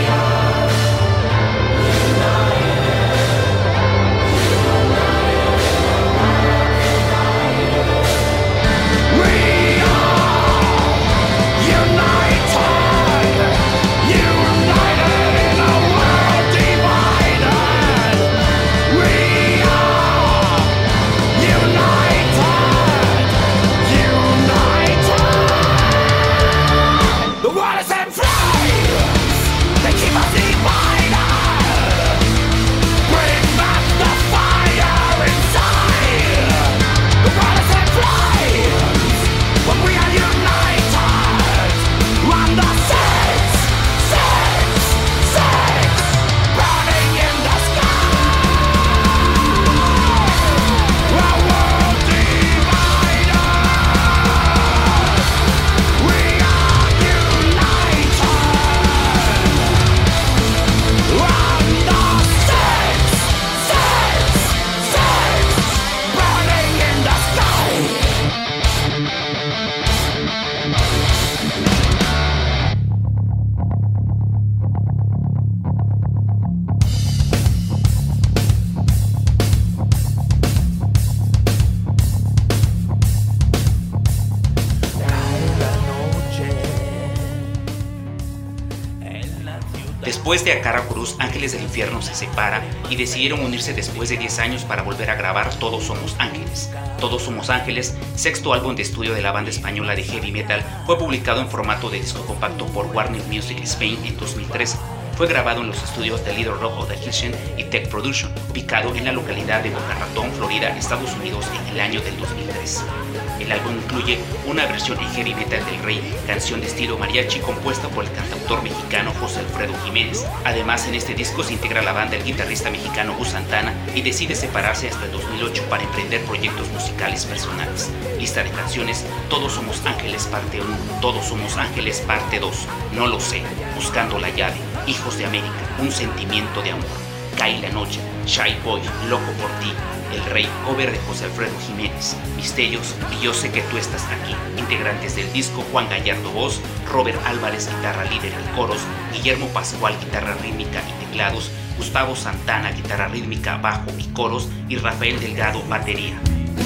Después de A Cara Cruz, Ángeles del Infierno se separa y decidieron unirse después de diez años para volver a grabar Todos Somos Ángeles. Todos Somos Ángeles, sexto álbum de estudio de la banda española de heavy metal, fue publicado en formato de disco compacto por Warner Music Spain en dos mil trece. Fue grabado en los estudios de Little Rock of the Kitchen y Tech Production, ubicado en la localidad de Boca Ratón, Florida, Estados Unidos, en el año del dos mil tres. El álbum incluye una versión en heavy metal del Rey, canción de estilo mariachi compuesta por el cantautor mexicano José Alfredo Jiménez. Además, en este disco se integra la banda el guitarrista mexicano Gus Santana y decide separarse hasta el dos mil ocho para emprender proyectos musicales personales. Lista de canciones: Todos Somos Ángeles parte uno, Todos Somos Ángeles parte dos, No lo sé, Buscando la llave, Hijos de América, Un sentimiento de amor, Cae la noche, Shy Boy, Loco por ti, El Rey, cover de José Alfredo Jiménez, Misterios y Yo sé que tú estás aquí. Integrantes del disco: Juan Gallardo voz, Robert Álvarez guitarra líder y coros, Guillermo Pascual guitarra rítmica y teclados, Gustavo Santana guitarra rítmica, bajo y coros y Rafael Delgado batería.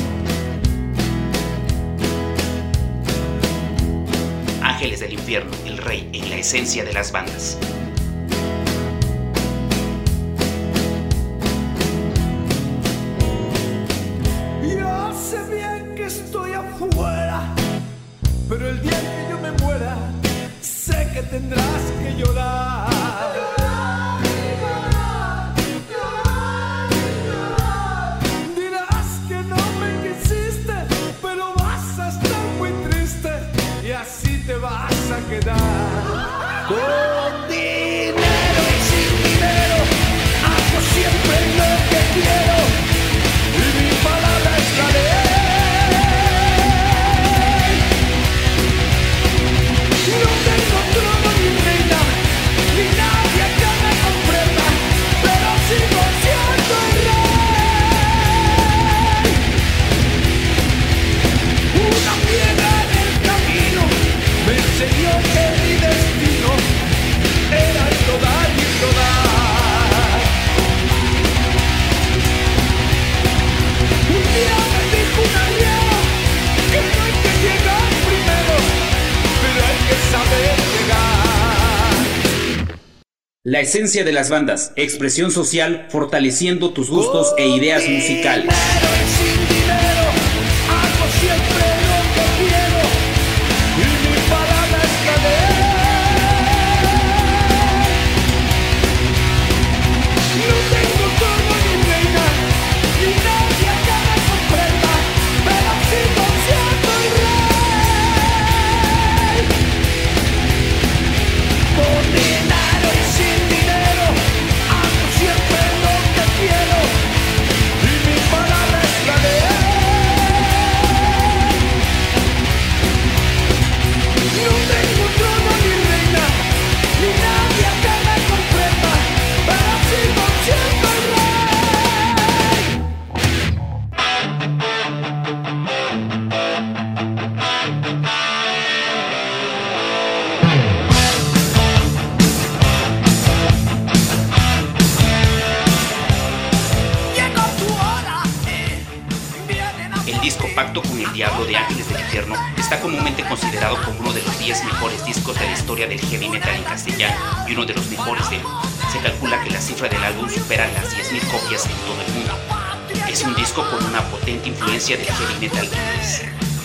Ángeles del Infierno, El Rey, en la esencia de las bandas. Estoy afuera, pero el día que yo me muera, sé que tendrás que llorar. Llorar, llorar, llorar, llorar. Dirás que no me quisiste, pero vas a estar muy triste y así te vas a quedar. Con dinero y sin dinero, hago siempre lo que quiero y mi palabra es la ley. La esencia de las bandas, expresión social, fortaleciendo tus gustos e ideas musicales. Pacto con el Diablo de Ángeles del Infierno está comúnmente considerado como uno de los diez mejores discos de la historia del heavy metal en castellano y uno de los mejores del mundo. Se calcula que la cifra del álbum supera las diez mil copias en todo el mundo. Es un disco con una potente influencia del heavy metal inglés.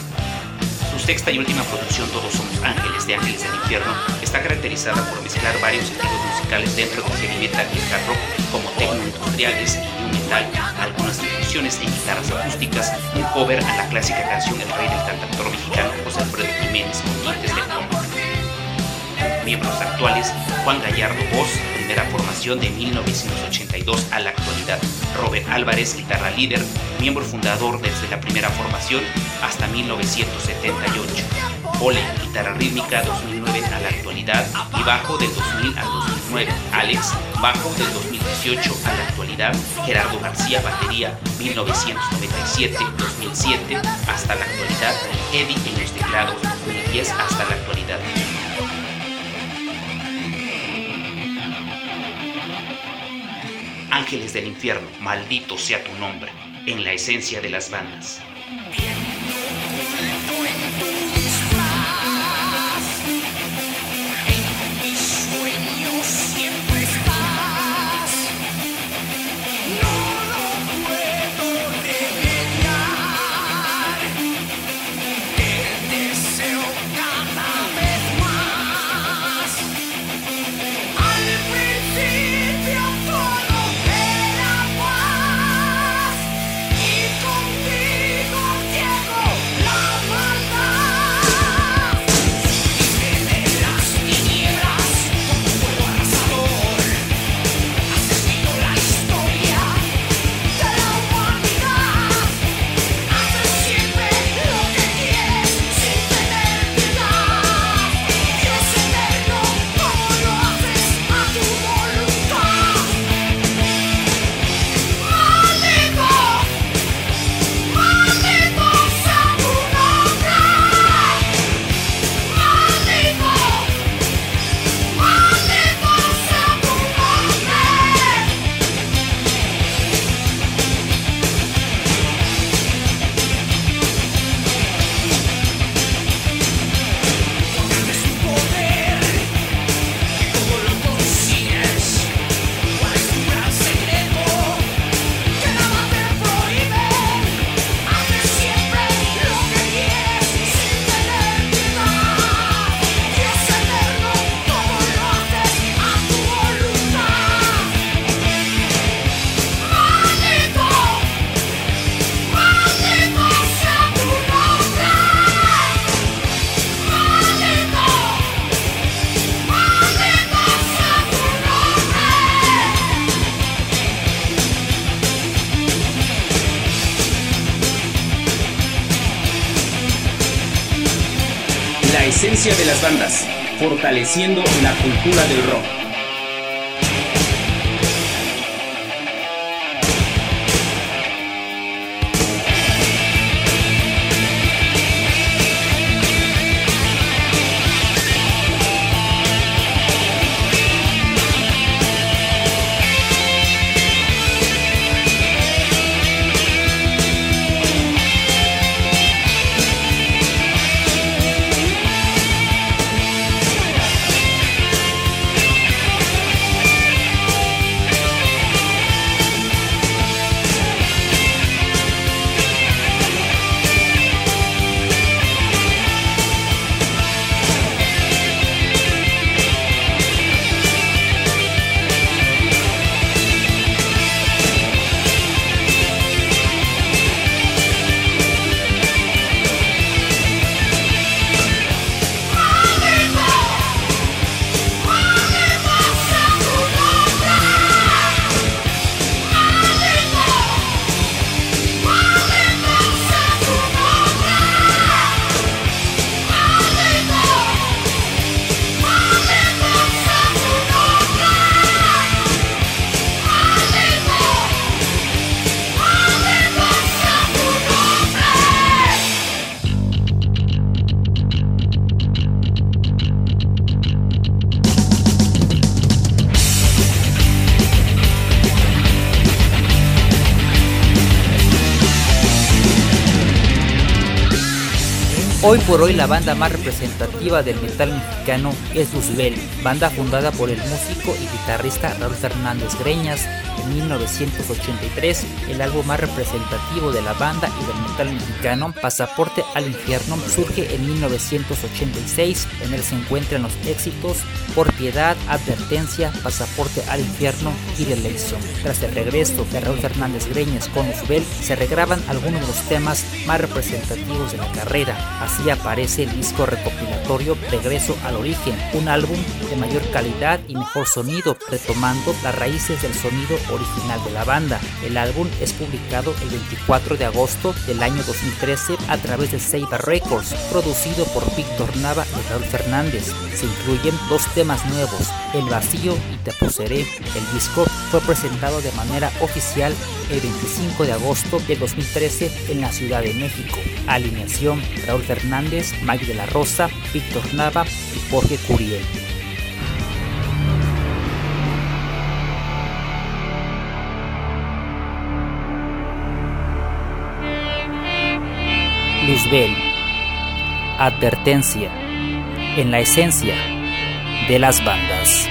Su sexta y última producción, Todos Somos Ángeles, de Ángeles del Infierno, está caracterizada por mezclar varios estilos musicales dentro del heavy metal y el hard rock, como techno industriales y new metal, algunas incursiones en guitarras acústicas, un cover a la clásica canción El Rey del cantautor mexicano José Alfredo Jiménez con tintes de punk. Miembros actuales: Juan Gallardo voz, primera formación de mil novecientos ochenta y dos a la actualidad. Robert Álvarez, guitarra líder, miembro fundador desde la primera formación hasta mil novecientos setenta y ocho. Ole, guitarra rítmica dos mil nueve a la actualidad y bajo del dos mil al dos mil nueve. Alex, bajo del dos mil dieciocho a la actualidad. Gerardo García, batería mil novecientos noventa y siete a dos mil siete hasta la actualidad. Eddie en los teclados dos mil diez hasta la actualidad. Ángeles del Infierno, maldito sea tu nombre, en la esencia de las bandas. En mis sueños siempre esencia de las bandas, fortaleciendo la cultura del rock. Hoy por hoy la banda más representativa del metal mexicano es Luzbel, banda fundada por el músico y guitarrista Raúl Fernández Greñas en mil novecientos ochenta y tres. El álbum más representativo de la banda y del metal mexicano, Pasaporte al Infierno, surge en mil novecientos ochenta y seis. En él se encuentran los éxitos Por Piedad, Advertencia, Pasaporte al Infierno y The Leison. Tras el regreso de Raúl Fernández Greñas con Luzbel, se regraban algunos de los temas más representativos de la carrera. Así aparece el disco recopilatorio Regreso al Origen, un álbum de mayor calidad y mejor sonido, retomando las raíces del sonido original de la banda. El álbum es publicado el veinticuatro de agosto del año dos mil trece a través de Ceiba Records, producido por Víctor Nava y Raúl Fernández. Se incluyen dos temas nuevos, El Vacío y Te Poseeré. El disco fue presentado de manera oficial el veinticinco de agosto del dos mil trece en la Ciudad de México. Alineación: Raúl Fernández, Mike de la Rosa, Víctor Nava y Jorge Curiel. Luzbel, Advertencia, en la esencia de las bandas.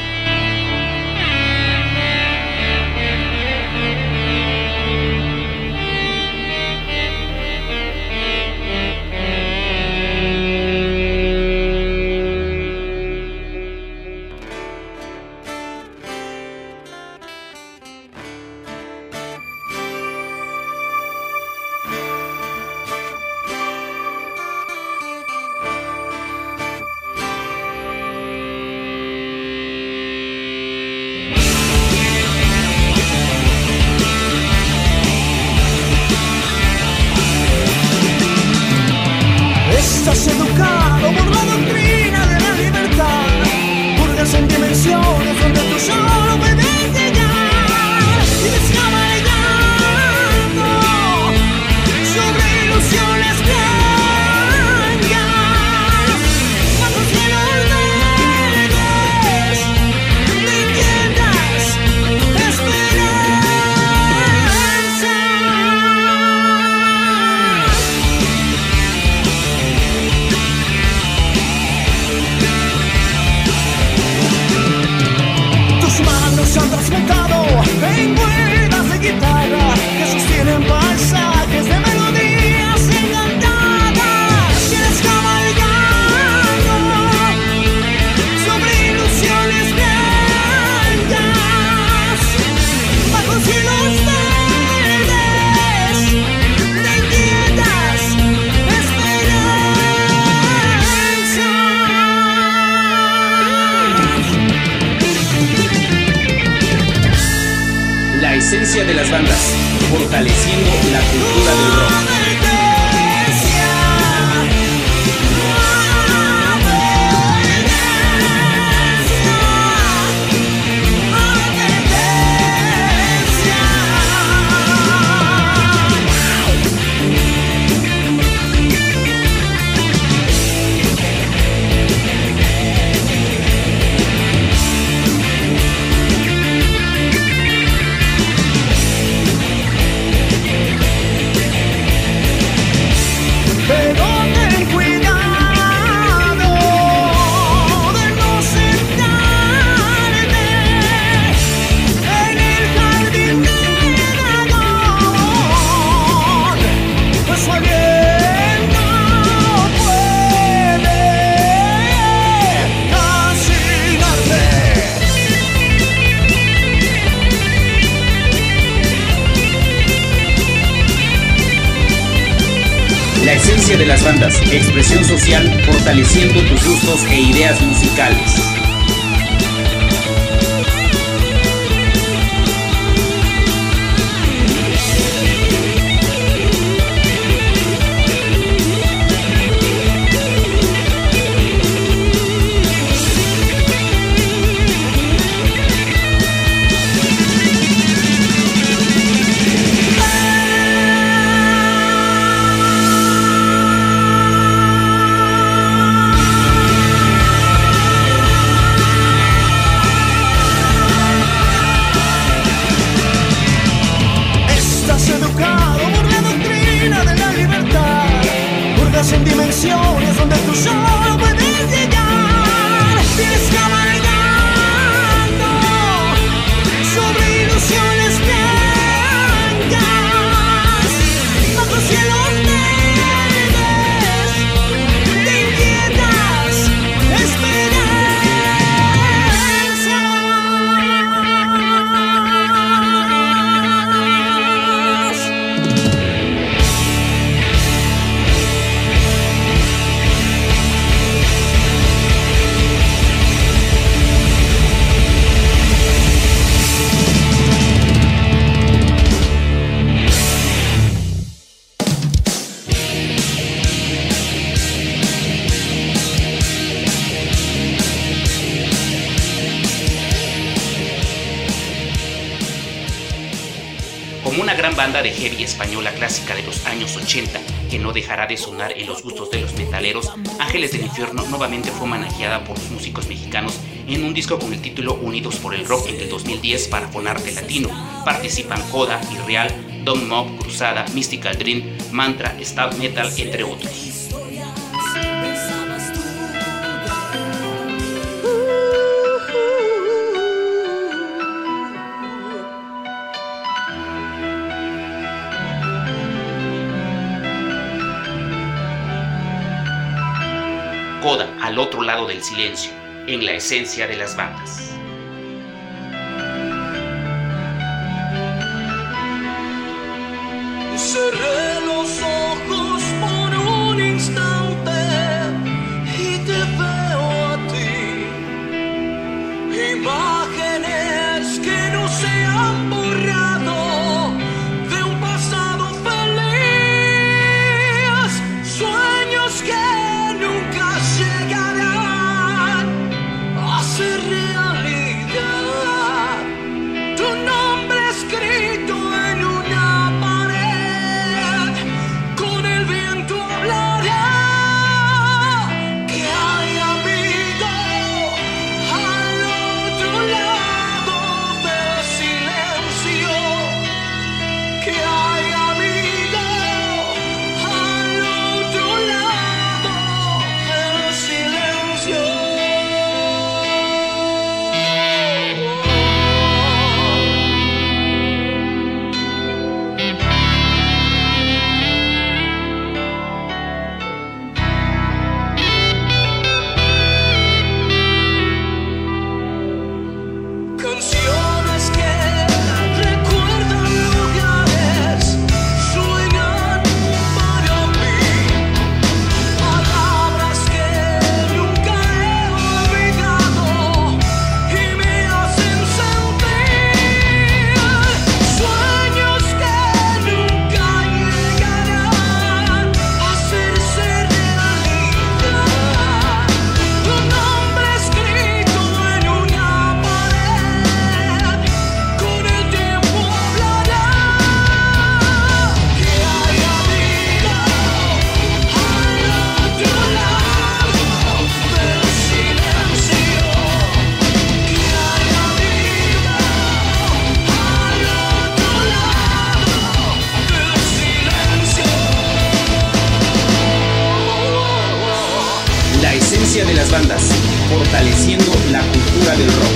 Estás educado por la doctrina de la libertad, purgas en dimensiones donde tú solo puedes llegar y descabalgando sobre ilusiones blancas, bajo cielos verdes de inquietas esperanzas. Se han transmutado en cuerdas de guitarra que sostienen paisajes de melodías encantadas y descabalgando sobre ilusiones blancas, bajo cielos verdes de inquietas La esencia de las bandas, fortaleciendo la cultura del rock. esencia de las bandas, expresión social, fortaleciendo tus gustos e ideas musicales. En dimensiones donde tú solo puedes llegar, vienes cabalgando sobre ilusiones blancas, bajo cielos verdes, te inquietas Como una gran banda de heavy española clásica de los años ochenta que no dejará de sonar en los gustos de los metaleros, Ángeles del Infierno nuevamente fue homenajeada por los músicos mexicanos en un disco con el título Unidos por el Rock en el dos mil diez para Fonarte Latino. Participan Coda, Irreal, Don't Mob, Cruzada, Mystical Dream, Mantra, Stab Metal, entre otros. Coda, al otro lado del silencio, en la esencia de las bandas. Cerré los ojos por un instante y te veo a ti. Imágenes que no se han borrado de un pasado feliz. Sueños que nunca llegarán a ser realidad. Tu nombre escrito en una pared, con el viento hablará. Que hay amigo al otro lado del silencio. Que hay amigo al otro lado del silencio. Canciones que recuerdan lugares, sueñan para mí. Palabras que nunca he olvidado y me hacen sentir. Sueños que nunca llegarán a hacerse realidad. Tu nombre escrito en una pared, con el tiempo hablará. Que hay amigo al otro lado del silencio. Que hay amigo al otro lado del silencio. La esencia de las bandas, fortaleciendo la cultura del rock.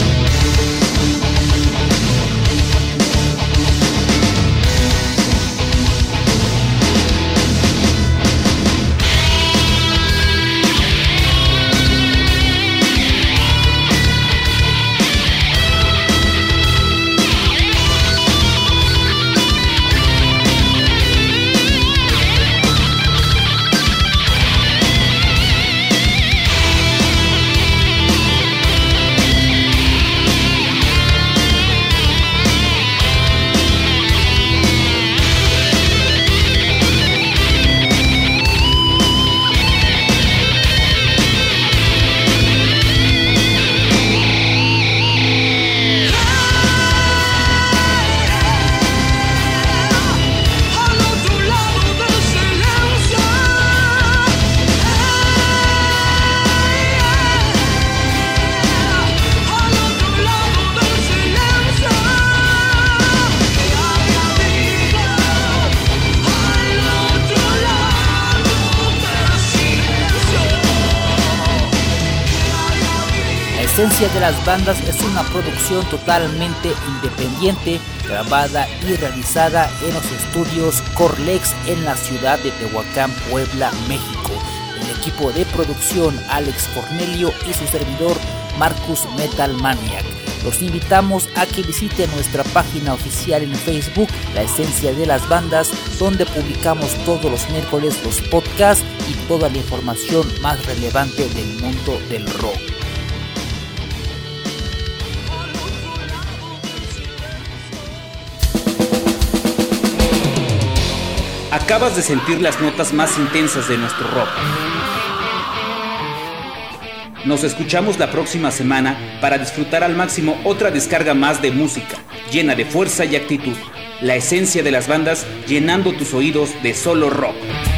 Esencia de las Bandas es una producción totalmente independiente, grabada y realizada en los estudios Corlex en la ciudad de Tehuacán, Puebla, México. El equipo de producción Alex Cornelio y su servidor Marcus Metal Maniac. Los invitamos a que visiten nuestra página oficial en Facebook, La Esencia de las Bandas, donde publicamos todos los miércoles los podcasts y toda la información más relevante del mundo del rock. Acabas de sentir las notas más intensas de nuestro rock. Nos escuchamos la próxima semana para disfrutar al máximo otra descarga más de música, llena de fuerza y actitud. La Esencia de las Bandas, llenando tus oídos de solo rock.